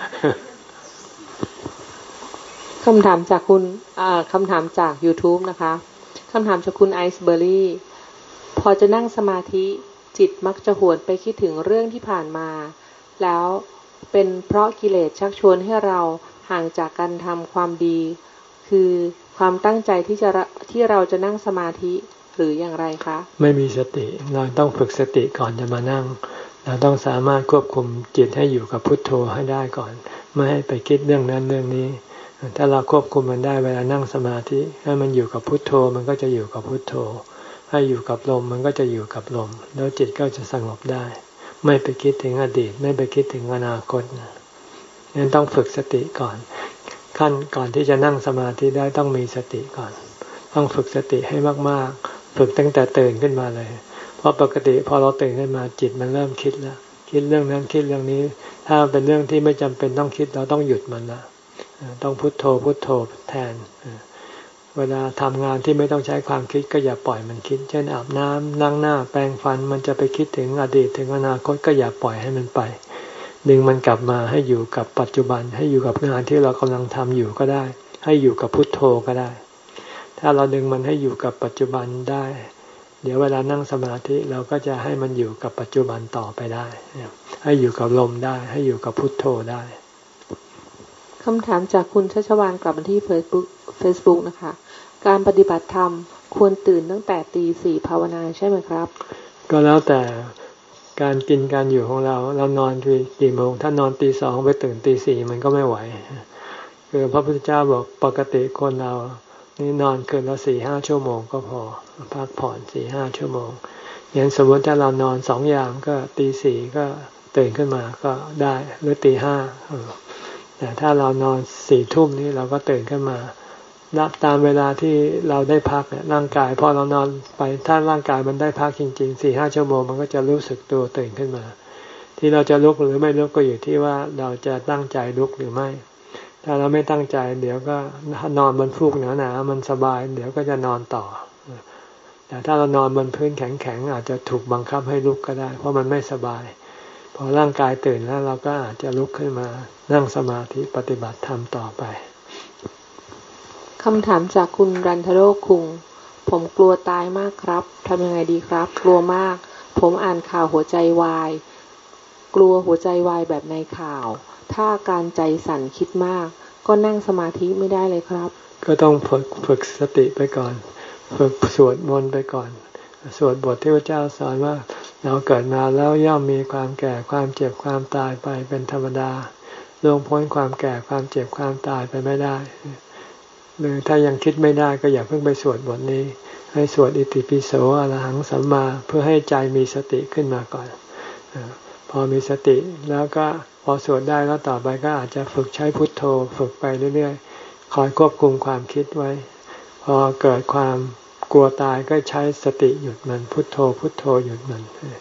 คำถามจากคุณคำถามจาก YouTube นะคะคำถามจากคุณไอซ์เบอร์รี่พอจะนั่งสมาธิจิตมักจะหวนไปคิดถึงเรื่องที่ผ่านมาแล้วเป็นเพราะกิเลสชักชวนให้เราห่างจากการทำความดีคือความตั้งใจที่จะที่เราจะนั่งสมาธิหรืออย่างไรคะไม่มีสติเราต้องฝึกสติก่อนจะมานั่งเราต้องสามารถควบคุมจิตให้อยู่กับพุทโธให้ได้ก่อนไม่ให้ไปคิดเรื่องนั้นเรื่องนี้ถ้าเราควบคุมมันได้เวลานั่งสมาธิให้มันอยู่กับพุทโธมันก็จะอยู่กับพุทโธให้อยู่กับลมมันก็จะอยู่กับลมแล้วจิตก็จะสงบได้ไม่ไปคิดถึงอดีตไม่ไปคิดถึงอนาคตนั้นต้องฝึกสติก่อนขั้นก่อนที่จะนั่งสมาธิได้ต้องมีสติก่อนต้องฝึกสติให้มากๆฝึกตั้งแต่ตื่นขึ้นมาเลยเพราะปกติพอเราตื่นขึ้นมาจิตมันเริ่มคิดแล้วคิดเรื่องนั้นคิดเรื่องนี้ถ้าเป็นเรื่องที่ไม่จำเป็นต้องคิดเราต้องหยุดมันละต้องพุทโธพุทโธแทนเวลาทำงานที่ไม่ต้องใช้ความคิดก็อย่าปล่อยมันคิดเช่นอาบน้ำล้างหน้าแปรงฟันมันจะไปคิดถึงอดีตถึงอนาคตก็อย่าปล่อยให้มันไปดึงมันกลับมาให้อยู่กับปัจจุบันให้อยู่กับงานที่เรากำลังทำอยู่ก็ได้ให้อยู่กับพุทโธก็ได้ถ้าเราดึงมันให้อยู่กับปัจจุบันได้เดี๋ยวเวลานั่งสมาธิเราก็จะให้มันอยู่กับปัจจุบันต่อไปได้ให้อยู่กับลมได้ให้อยู่กับพุทโธได้คำถามจากคุณชัชวาลกลับมาที่ Facebook Facebook นะคะการปฏิบัติธรรมควรตื่นตั้งแต่ตีสี่ภาวนาใช่ไหมครับก็แล้วแต่การกินการอยู่ของเราเรานอนกี่โมงถ้านอนตีสองไปตื่นตีสี่มันก็ไม่ไหวคือพระพุทธเจ้าบอกปกติคนเรานี่นอนเกินละสี่ห้าชั่วโมงก็พอพักผ่อนสี่ห้าชั่วโมงอย่างสมมติถ้าเรานอนสองยามก็ตีสี่ก็ตื่นขึ้นมาก็ได้หรือตีห้าแต่ถ้าเรานอนสี่ทุ่มนี้เราก็ตื่นขึ้นมารับตามเวลาที่เราได้พักเนี่ยร่างกายพอเรานอนไปถ้าร่างกายมันได้พักจริงๆสี่ห้าชั่วโมงมันก็จะรู้สึกตัวตื่นขึ้นมาที่เราจะลุกหรือไม่ลุกก็อยู่ที่ว่าเราจะตั้งใจลุกหรือไม่ถ้าเราไม่ตั้งใจเดี๋ยวก็นอนบนฟูกหนาๆมันสบายเดี๋ยวก็จะนอนต่อแต่ถ้าเรานอนบนพื้นแข็งๆอาจจะถูกบังคับให้ลุกก็ได้เพราะมันไม่สบายพอร่างกายตื่นแล้วเราก็อาจจะลุกขึ้นมานั่งสมาธิปฏิบัติธรรมต่อไปคำถามจากคุณรันทโรคุงผมกลัวตายมากครับทำยังไงดีครับกลัวมากผมอ่านข่าวหัวใจวายกลัวหัวใจวายแบบในข่าวถ้าการใจสั่นคิดมากก็นั่งสมาธิไม่ได้เลยครับก็ต้องฝึกฝึกสติไปก่อนฝึกสวดมนต์ไปก่อนสวดบทที่พระเจ้าสอนว่าเราเกิดมาแล้วย่อมมีความแก่ความเจ็บความตายไปเป็นธรรมดาล่วงพ้นความแก่ความเจ็บความตายไปไม่ได้หรือถ้ายังคิดไม่ได้ก็อย่าเพิ่งไปสวดบทนี้ให้สวดอิติปิโสอรหังสัมมาเพื่อให้ใจมีสติขึ้นมาก่อนพอมีสติแล้วก็พอสวดได้แล้วต่อไปก็อาจจะฝึกใช้พุทโธฝึกไปเรื่อยๆคอยควบคุมความคิดไว้พอเกิดความกลัวตายก็ใช้สติหยุดมันพุทโธพุทโธหยุดมัน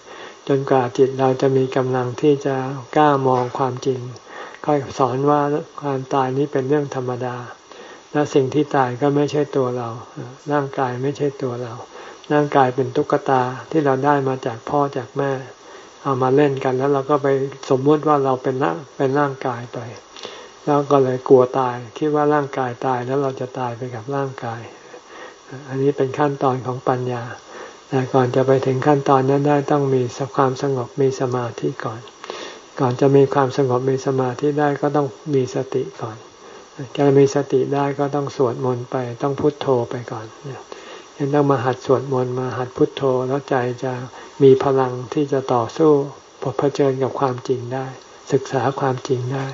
จนกว่าจิตเราจะมีกำลังที่จะกล้ามองความจริงก็สอนว่าความตายนี้เป็นเรื่องธรรมดาและสิ่งที่ตายก็ไม่ใช่ตัวเราร่างกายไม่ใช่ตัวเราร่างกายเป็นตุ๊กตาที่เราได้มาจากพ่อจากแม่เอามาเล่นกันแล้วเราก็ไปสมมติว่าเราเป็นร่างเป็นร่างกายไปแล้วก็เลยกลัวตายคิดว่าร่างกายตายแล้วเราจะตายไปกับร่างกายอันนี้เป็นขั้นตอนของปัญญาแต่ก่อนจะไปถึงขั้นตอนนั้นได้ต้องมีความสงบมีสมาธิก่อนก่อนจะมีความสงบมีสมาธิได้ก็ต้องมีสติก่อนจะมีสติได้ก็ต้องสวดมนต์ไปต้องพุทโธไปก่อนยังต้องมาหัดสวดมนต์มาหัดพุทโธแล้วใจจะมีพลังที่จะต่อสู้เผชิญกับความจริงได้ศึกษาความจริงได้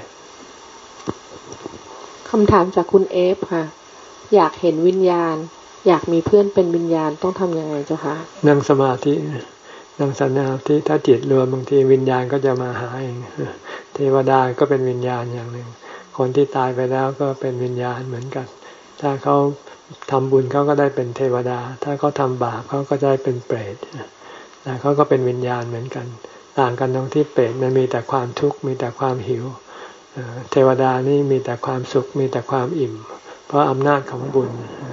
คำถามจากคุณเอฟค่ะอยากเห็นวิญญาณอยากมีเพื่อนเป็นวิญญาณต้องทำยังไงเจ้าคะนั่งสมาธินั่งสมาธิถ้าจิตรวมบางทีวิญญาณก็จะมาหาเองเทวดาก็เป็นวิญญาณอย่างหนึ่งคนที่ตายไปแล้วก็เป็นวิญญาณเหมือนกันถ้าเขาทำบุญเขาก็ได้เป็นเทวดาถ้าเขาทำบาปเขาก็ได้เป็นเปรตแต่เขาก็เป็นวิญญาณเหมือนกันต่างกันตรงที่เปรตมันมีแต่ความทุกข์มีแต่ความหิวเทวดานี่มีแต่ความสุขมีแต่ความอิ่มเพราะอำนาจของบุญ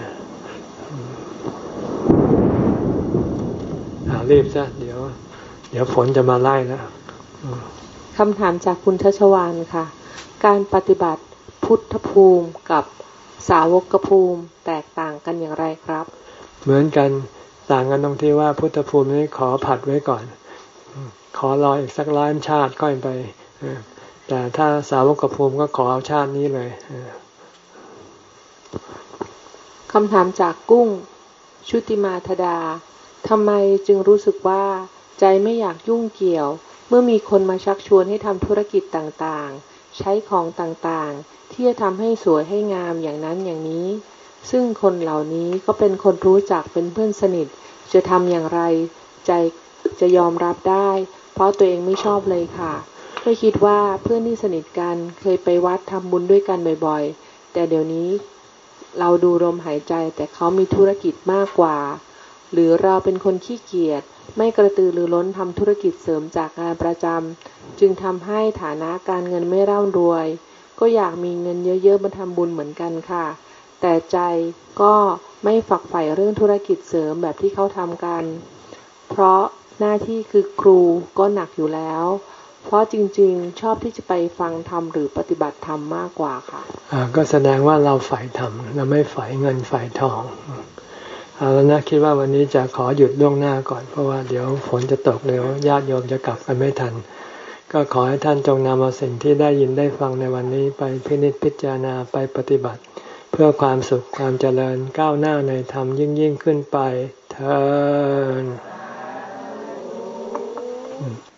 รีบซะเดี๋ยวเดี๋ยวฝนจะมาไล่แล้วคำถามจากคุณทัชวาลค่ะการปฏิบัติพุทธภูมิกับสาวกภูมิแตกต่างกันอย่างไรครับเหมือนกันต่างกันตรงที่ว่าพุทธภูมินี้ขอผัดไว้ก่อนขอรออีกสักร้อยชาติค่อยไปแต่ถ้าสาวกภูมิก็ขอเอาชาตินี้เลยคำถามจากกุ้งชุติมาธดาทำไมจึงรู้สึกว่าใจไม่อยากยุ่งเกี่ยวเมื่อมีคนมาชักชวนให้ทำธุรกิจต่างๆใช้ของต่างๆที่จะทำให้สวยให้งามอย่างนั้นอย่างนี้ซึ่งคนเหล่านี้ก็เป็นคนรู้จักเป็นเพื่อนสนิทจะทำอย่างไรใจจะยอมรับได้เพราะตัวเองไม่ชอบเลยค่ะเคยคิดว่าเพื่อนที่สนิทกันเคยไปวัดทำบุญด้วยกันบ่อยๆแต่เดี๋ยวนี้เราดูลมหายใจแต่เขามีธุรกิจมากกว่าหรือเราเป็นคนขี้เกียจไม่กระตือรือร้นทำธุรกิจเสริมจากงานประจำจึงทำให้ฐานะการเงินไม่ร่ำรวยก็อยากมีเงินเยอะๆมาทำบุญเหมือนกันค่ะแต่ใจก็ไม่ฝักใฝ่เรื่องธุรกิจเสริมแบบที่เขาทำกันเพราะหน้าที่คือครูก็หนักอยู่แล้วเพราะจริงๆชอบที่จะไปฟังธรรมหรือปฏิบัติธรรมมากกว่าค่ะอ่าก็แสดงว่าเราใฝ่ธรรมเราไม่ใฝ่เงินใฝ่ทองเอาแล้วนะคิดว่าวันนี้จะขอหยุดล่วงหน้าก่อนเพราะว่าเดี๋ยวฝนจะตกเร็วญาติโยมจะกลับกันไม่ทันก็ขอให้ท่านจงนำเอาสิ่งที่ได้ยินได้ฟังในวันนี้ไปพินิจพิจารณาไปปฏิบัติเพื่อความสุขความเจริญก้าวหน้าในธรรมยิ่งยิ่งขึ้นไปเถิด